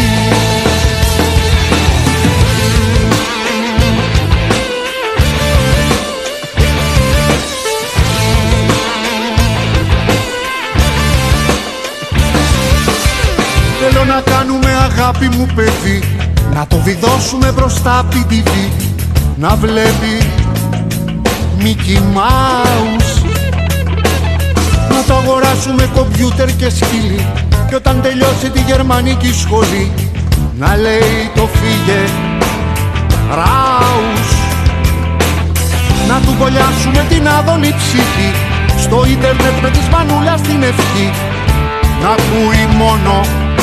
Θέλω να κάνουμε αγάπη μου παιδί, να το βιδώσουμε μπροστά απ' την τι βι, να βλέπει Mickey Mouse, να το αγοράσουμε κομπιούτερ και σκύλι, και όταν τελειώσει τη γερμανική σχολή να λέει το φύγε Ράους, να του κολλιάσουμε την άδωνη ψυχή στο ίντερνετ με της μανούλας την ευχή, να ακούει μόνο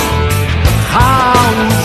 house.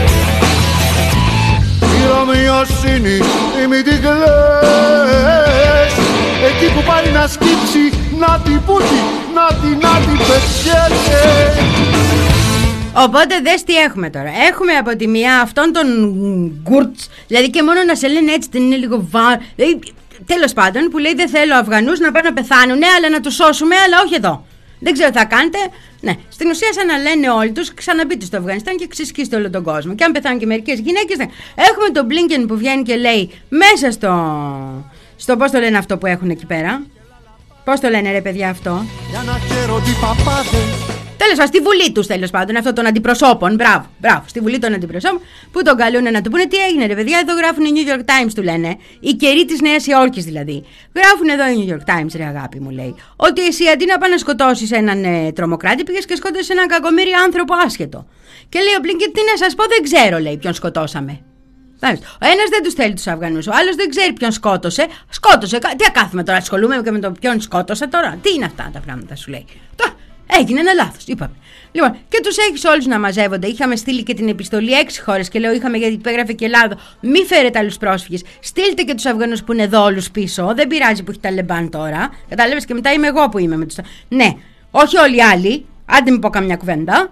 Η Ρωμιοσύνη, η μη την κλαις, εκεί που πάει να σκύψει, να την πούτη, να την, να την πεσιέται. Οπότε δες τι έχουμε τώρα. Έχουμε από τη μία αυτόν τον γκουρτς, δηλαδή και μόνο να σε λένε έτσι δεν είναι λίγο βάρ, δηλαδή, τέλος πάντων, που λέει δεν θέλω Αφγανούς να πάνε να πεθάνουν, ναι, αλλά να τους σώσουμε, αλλά όχι εδώ. Δεν ξέρω τι θα κάνετε. Ναι, στην ουσία σαν να λένε όλοι τους, ξαναμπείτε στο Αφγανιστάν και ξεσκίστε όλο τον κόσμο. Και αν πεθάνουν και μερικές γυναίκες, ναι. Έχουμε τον Blinken που βγαίνει και λέει μέσα στο, στο πώς το λένε αυτό που έχουν εκεί πέρα. Πώς το λένε ρε παιδιά αυτό? Τέλος πάντων, στη Βουλή τους, τέλος πάντων, αυτό των αντιπροσώπων. Μπράβο, μπράβο, στη Βουλή των αντιπροσώπων, που τον καλούν να του πούνε τι έγινε, ρε παιδιά. Εδώ γράφουν οι New York Times, του λένε. Οι καιροί της Νέας Υόρκης δηλαδή. Γράφουν εδώ οι New York Times, ρε αγάπη μου, λέει. Ότι εσύ αντί να πάνε να σκοτώσεις έναν ε, τρομοκράτη, πήγες και σκότωσες έναν κακομοίρη άνθρωπο άσχετο. Και λέει ο Μπλίνκεν, τι να σας πω, δεν ξέρω, λέει, ποιον σκοτώσαμε. Ο ένας δεν τους θέλει τους Αφγανούς, ο άλλος δεν ξέρει ποιον σκότωσε. Σκότωσε. Τι ακάθουμε τώρα, ασχολούμαι και με το ποιον σκότωσε τώρα. Τι είναι αυτά τα πράγματα, σου λέει. Τώρα έγινε ένα λάθος, είπαμε. Λοιπόν, και τους έχεις όλους να μαζεύονται. Είχαμε στείλει και την επιστολή έξι χώρες και λέω: είχαμε, γιατί υπέγραφε και Ελλάδα, μη φέρετε άλλους πρόσφυγες. Στείλτε και τους Αφγανούς που είναι εδώ όλους πίσω. Δεν πειράζει που έχει Ταλεμπάν τώρα. Κατάλαβες, και μετά είμαι εγώ που είμαι με τους. Ναι, όχι όλοι οι άλλοι. Άντε μην πω καμιά κουβέντα.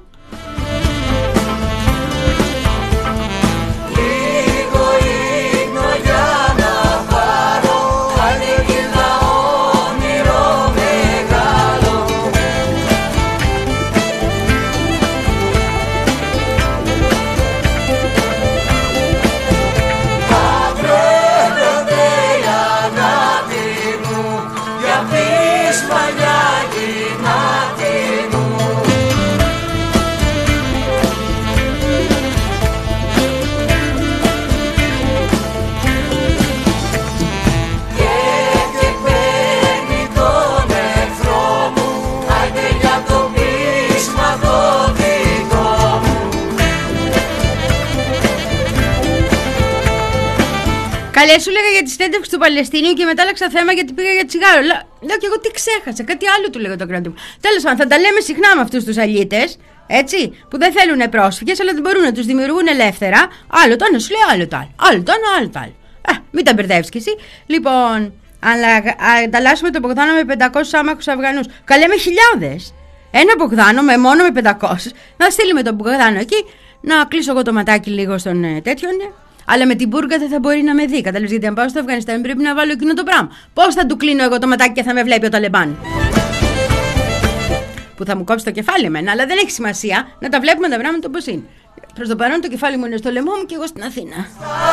Καλέ, σου λέγα για τη συνέντευξη του Παλαιστινίου και μετά άλλαξα θέμα γιατί πήγα για τσιγάρο. Λέω και εγώ τι ξέχασα, κάτι άλλο του λέγα το κράτη μου. Τέλος πάντων, θα τα λέμε συχνά με αυτούς τους αλήτες, έτσι, που δεν θέλουν πρόσφυγες, αλλά δεν μπορούν να τους δημιουργούν ελεύθερα. Άλλο το ένα σου λέει, άλλο το άλλο. Άλλο το ένα, άλλο το άλλο. Α, μην τα μπερδεύεις κι εσύ. Λοιπόν, αλλά ανταλλάσσουμε τον Μπογδάνο με πεντακόσιους άμαχους Αφγανούς. Καλέ, με χιλιάδες. Ένα Μπογδάνο με μόνο με πεντακόσιους. Να στείλουμε τον Μπογδάνο εκεί, να κλείσω εγώ το ματάκι λίγο στον ε, τέτοιον. Ε. Αλλά με την μπουργκα δεν θα μπορεί να με δει. Κατάλαβες, γιατί αν πάω στο Αφγανιστάν πρέπει να βάλω εκείνο το πράγμα. Πώς θα του κλείνω εγώ το ματάκι και θα με βλέπει ο Ταλεμπάν? Που θα μου κόψει το κεφάλι εμένα, αλλά δεν έχει σημασία να τα βλέπουμε τα πράγματα όπως είναι. Προς το παρόν το κεφάλι μου είναι στο λαιμό μου και εγώ στην Αθήνα.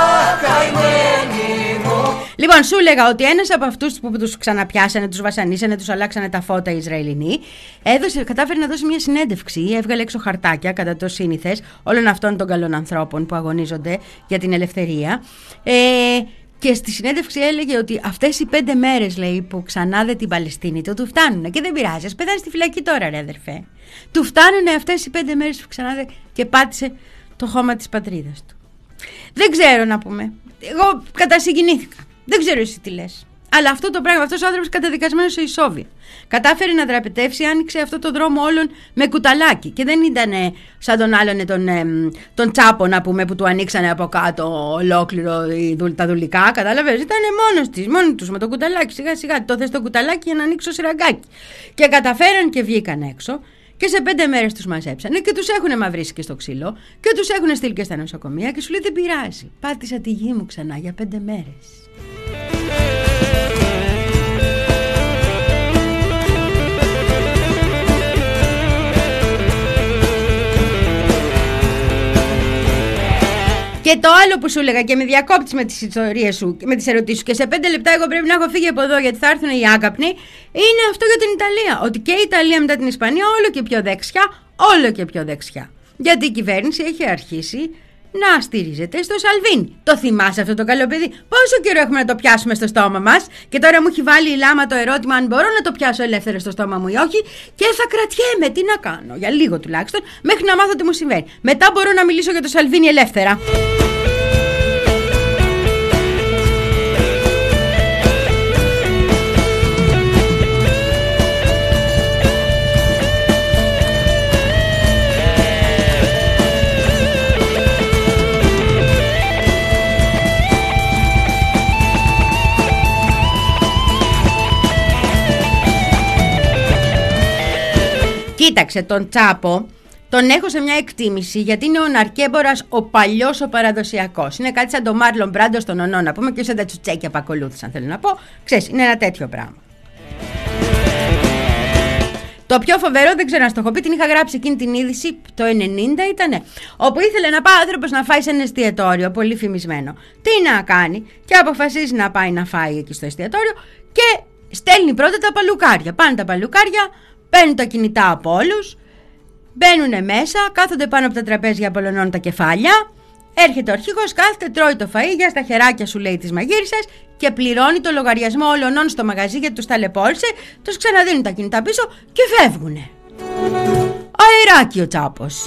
Λοιπόν, σου έλεγα ότι ένας από αυτούς που τους ξαναπιάσανε, τους βασανίσανε, τους αλλάξανε τα φώτα οι Ισραηλινοί, έδωσε, κατάφερε να δώσει μια συνέντευξη, έβγαλε έξω χαρτάκια κατά το σύνηθες όλων αυτών των καλών ανθρώπων που αγωνίζονται για την ελευθερία. Ε, Και στη συνέντευξη έλεγε ότι αυτές οι πέντε μέρες, λέει, που ξανάδε την Παλαιστίνη, το του φτάνουν. Και δεν πειράζει, ας πεθάνει στη φυλακή τώρα, ρε αδερφέ. Του φτάνουν αυτές οι πέντε μέρες που ξανάδε και πάτησε το χώμα της πατρίδας του. Δεν ξέρω να πούμε. Εγώ κατασυγκινήθηκα. Δεν ξέρω εσύ τι λες. Αλλά αυτό το πράγμα, αυτός ο άνθρωπος καταδικασμένος σε ισόβια. Κατάφερε να δραπετεύσει, άνοιξε αυτό το δρόμο όλων με κουταλάκι. Και δεν ήταν σαν τον άλλον τον, τον Τσάπο, να πούμε, που του ανοίξανε από κάτω ολόκληρο τα δουλικά. Κατάλαβες, ήταν μόνος της, μόνοι τους με το κουταλάκι. Σιγά σιγά το θες το κουταλάκι για να ανοίξει το σιραγγάκι. Και καταφέραν και βγήκαν έξω. Και σε πέντε μέρες τους μαζέψανε και τους έχουν μαυρίσει και στο ξύλο. Και τους έχουν στείλει και στα νοσοκομεία. Και σου λέει δεν πειράζει. Πάτησα τη γη μου ξανά για πέντε μέρες. Και το άλλο που σου έλεγα και με διακόπτεις με τις ιστορίες σου και με τις ερωτήσεις σου και σε πέντε λεπτά εγώ πρέπει να έχω φύγει από εδώ γιατί θα έρθουν οι άκαπνοι, είναι αυτό για την Ιταλία. Ότι και η Ιταλία μετά την Ισπανία όλο και πιο δεξιά, όλο και πιο δεξιά. Γιατί η κυβέρνηση έχει αρχίσει να στηρίζεται στο Σαλβίνι. Το θυμάσαι αυτό το καλό παιδί? Πόσο καιρό έχουμε να το πιάσουμε στο στόμα μας? Και τώρα μου έχει βάλει η Λάμα το ερώτημα αν μπορώ να το πιάσω ελεύθερα στο στόμα μου ή όχι. Και θα κρατιέμαι. Τι να κάνω? Για λίγο τουλάχιστον, μέχρι να μάθω τι μου συμβαίνει. Μετά μπορώ να μιλήσω για το Σαλβίνι ελεύθερα. Κοίταξε, τον Τσάπο τον έχω σε μια εκτίμηση γιατί είναι ο ναρκέμπορας ο παλιός ο παραδοσιακός. Είναι κάτι σαν τον Μάρλον Μπράντο στον Ονό, να πούμε, και σαν τα τσουτσέκια που ακολούθησαν, θέλω να πω. Ξέρεις, είναι ένα τέτοιο πράγμα. Το πιο φοβερό, δεν ξέρω να στο έχω πει, την είχα γράψει εκείνη την είδηση, το ενενήντα ήτανε, όπου ήθελε να πάει άνθρωπος να φάει σε ένα εστιατόριο, πολύ φημισμένο. Τι να κάνει? Και αποφασίζει να πάει να φάει εκεί στο εστιατόριο και στέλνει πρώτα τα παλουκάρια. Πάνε τα παλουκάρια, παίρνουν τα κινητά από όλους Μπαίνουνε μέσα, κάθονται πάνω από τα τραπέζια, απολωνώνουν τα κεφάλια. Έρχεται ο αρχηγός, κάθεται, τρώει το φαΐ, για στα χεράκια σου λέει της μαγείρισας και πληρώνει το λογαριασμό όλων στο μαγαζί γιατί τους ταλαιπώρησε, τους ξαναδίνουν τα κινητά πίσω και φεύγουνε. Αεράκι ο Τσάπος.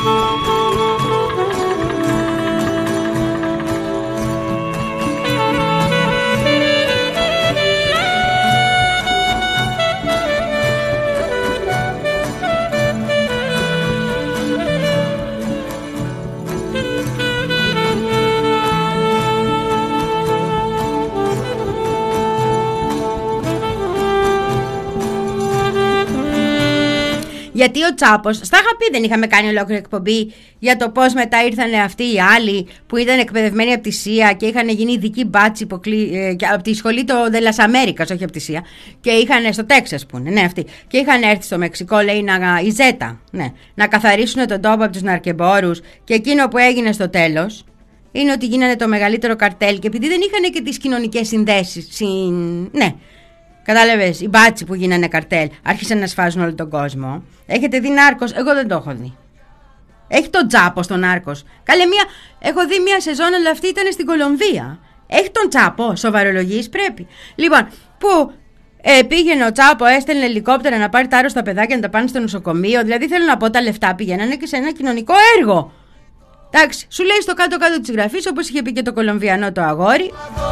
Γιατί ο Τσάπος, στα είχα πει, δεν είχαμε κάνει ολόκληρη εκπομπή για το πώς μετά ήρθαν αυτοί οι άλλοι που ήταν εκπαιδευμένοι από τη ΣΥΑ και είχαν γίνει ειδικοί μπάτσι υποκλή, ε, από τη σχολή το de las Americas, όχι από τη ΣΥΑ, και είχαν στο Τέξας που είναι, ναι, αυτοί. Και είχαν έρθει στο Μεξικό, λέει, να, η Ζέτα, ναι, να καθαρίσουν τον τόπο από τους ναρκεμπόρους. Και εκείνο που έγινε στο τέλος είναι ότι γίνανε το μεγαλύτερο καρτέλ και επειδή δεν είχαν και τις κοινωνικές συνδέσεις, συν, ναι. Κατάλαβες, οι μπάτσι που γίνανε καρτέλ άρχισαν να σφάζουν όλο τον κόσμο. Έχετε δει Νάρκος? Εγώ δεν το έχω δει. Έχει τον Τσάπο στον Νάρκος. Καλέ, μία, έχω δει μία σεζόν, αλλά αυτή ήταν στην Κολομβία. Έχει τον Τσάπο, σοβαρολογείς πρέπει. Λοιπόν, που ε, πήγαινε ο Τσάπο, έστελνε ελικόπτερα να πάρει τα άρρωστα παιδάκια να τα πάνε στο νοσοκομείο. Δηλαδή θέλω να πω, τα λεφτά πηγαίνανε και σε ένα κοινωνικό έργο. Εντάξει, σου λέει στο κάτω-κάτω της γραφής, όπως είχε πει και το Κολομβιανό το αγόρι.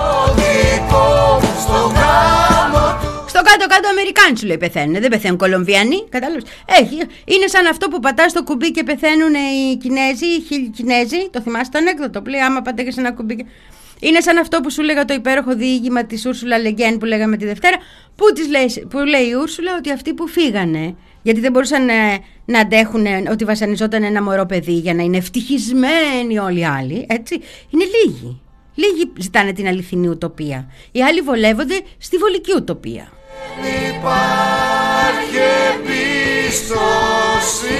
Στο κάτω-κάτω Αμερικάνοι σου λέει πεθαίνουν, δεν πεθαίνουν Κολομβιανοί, κατάλαβες. Έχει, είναι σαν αυτό που πατάς το κουμπί και πεθαίνουν οι Κινέζοι, οι Κινέζοι, το θυμάσαι το ανέκδοτο που λέει άμα πατέγες ένα κουμπί και... Είναι σαν αυτό που σου λέγα το υπέροχο διήγημα της Ούρσουλα Λεγκέν που λέγαμε τη Δευτέρα, που, της λέει, που λέει η Ούρσουλα ότι αυτοί που φύγανε, γιατί δεν μπορούσαν ε, να αντέχουν ε, ότι βασανιζόταν ένα μωρό παιδί για να είναι ευτυχισμένοι όλοι οι άλλοι, έτσι, είναι λίγοι. Λίγοι ζητάνε την αληθινή ουτοπία. Οι άλλοι βολεύονται στη βολική ουτοπία. Υπάρχει εμπιστοσύνη.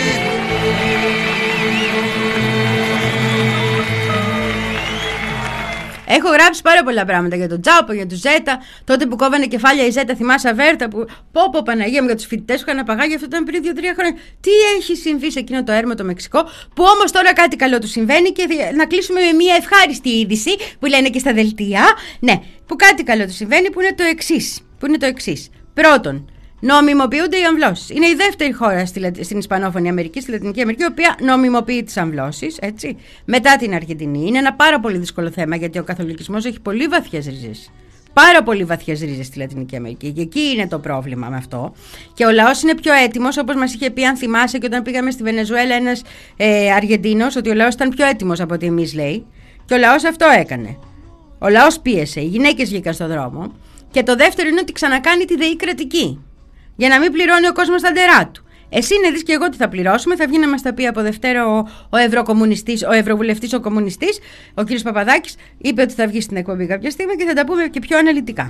Έχω γράψει πάρα πολλά πράγματα για τον Τσάπο, για τον Ζέτα. Τότε που κόβανε κεφάλια η Ζέτα, θυμάσαι Αβέρτα, που πω πω Παναγία μου, για τους φοιτητές που είχαν παγάγει, αυτό ήταν πριν δύο τρία χρόνια. Τι έχει συμβεί σε εκείνο το έρμο το Μεξικό, που όμως τώρα κάτι καλό του συμβαίνει και να κλείσουμε με μια ευχάριστη είδηση που λένε και στα δελτία. Ναι, που κάτι καλό του συμβαίνει που είναι το εξής. Που είναι το εξής. Πρώτον, νομιμοποιούνται οι αμβλώσεις. Είναι η δεύτερη χώρα στη, στην Ισπανόφωνη Αμερική, στη Λατινική Αμερική, η οποία νομιμοποιεί τις αμβλώσεις, έτσι, μετά την Αργεντινή. Είναι ένα πάρα πολύ δύσκολο θέμα γιατί ο καθολικισμός έχει πολύ βαθιές ρίζες. Πάρα πολύ βαθιές ρίζες στη Λατινική Αμερική. Και εκεί είναι το πρόβλημα με αυτό. Και ο λαός είναι πιο έτοιμος, όπως μας είχε πει, αν θυμάσαι, και όταν πήγαμε στη Βενεζουέλα ένας ε, Αργεντίνος, ότι ο λαός ήταν πιο έτοιμος από ότι εμείς, λέει. Και ο λαός αυτό έκανε. Ο λαός πίεσε. Οι γυναίκες βγήκαν στον δρόμο. Και το δεύτερο είναι ότι ξανακάνει τη ΔΕΗ κρατική. Για να μην πληρώνει ο κόσμος τα ντερά του. Εσύ να δεις και εγώ τι θα πληρώσουμε. Θα βγει να μας τα πει από Δευτέρα ο, ο Ευρωκομμουνιστής, ο Ευρωβουλευτής, ο Κομμουνιστής, ο κ. Παπαδάκης. Είπε ότι θα βγει στην εκπομπή κάποια στιγμή και θα τα πούμε και πιο αναλυτικά.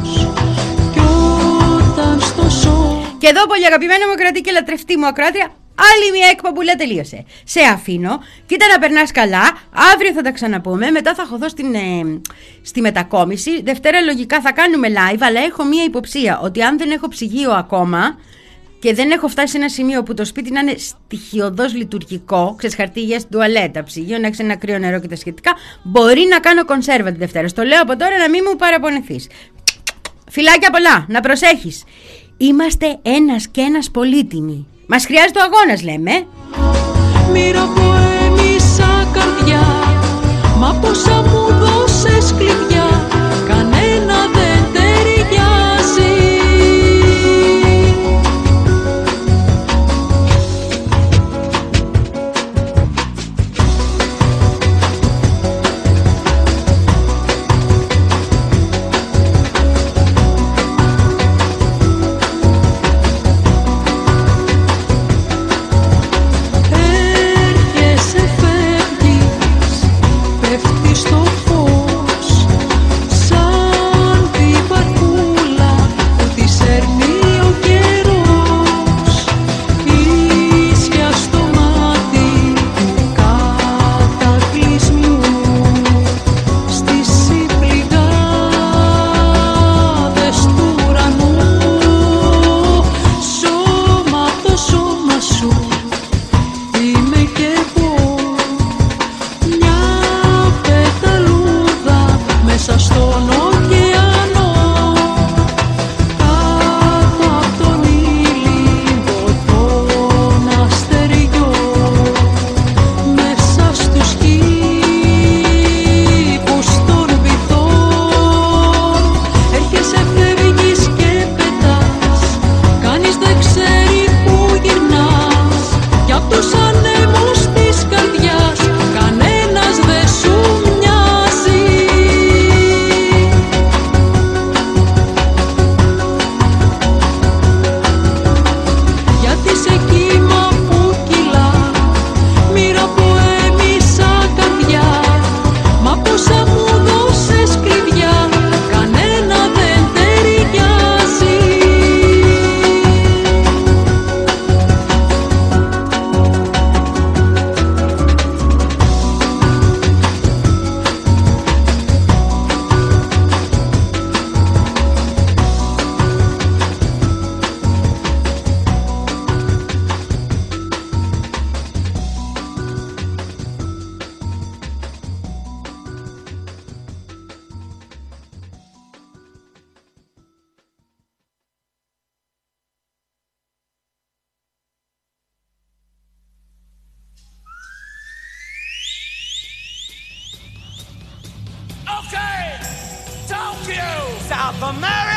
Και εδώ, πολύ αγαπημένη μου κρατή και λατρευτή μου ακράτρια, άλλη μια εκπομπούλα τελείωσε. Σε αφήνω. Κοίτα να περνάς καλά. Αύριο θα τα ξαναπούμε. Μετά θα χωθώ στην, ε, στη μετακόμιση. Δευτέρα λογικά θα κάνουμε live. Αλλά έχω μια υποψία ότι αν δεν έχω ψυγείο ακόμα και δεν έχω φτάσει σε ένα σημείο που το σπίτι να είναι στοιχειωδώς λειτουργικό, ξέρεις, χαρτί για στην τουαλέτα, ψυγείο, να έχει ένα κρύο νερό και τα σχετικά, μπορεί να κάνω κονσέρβα τη Δευτέρα. Στο λέω από τώρα να μην μου παραπονεθείς. Φιλάκια πολλά. Να προσέχεις. Είμαστε ένας και ένας πολύτιμοι. Μας χρειάζεται ο αγώνας, λέμε. Μοίρα που έμεισα καρδιά, μα πόσα μου δώσες κλειδιά, κανένα δεν ταιριάζει. South America.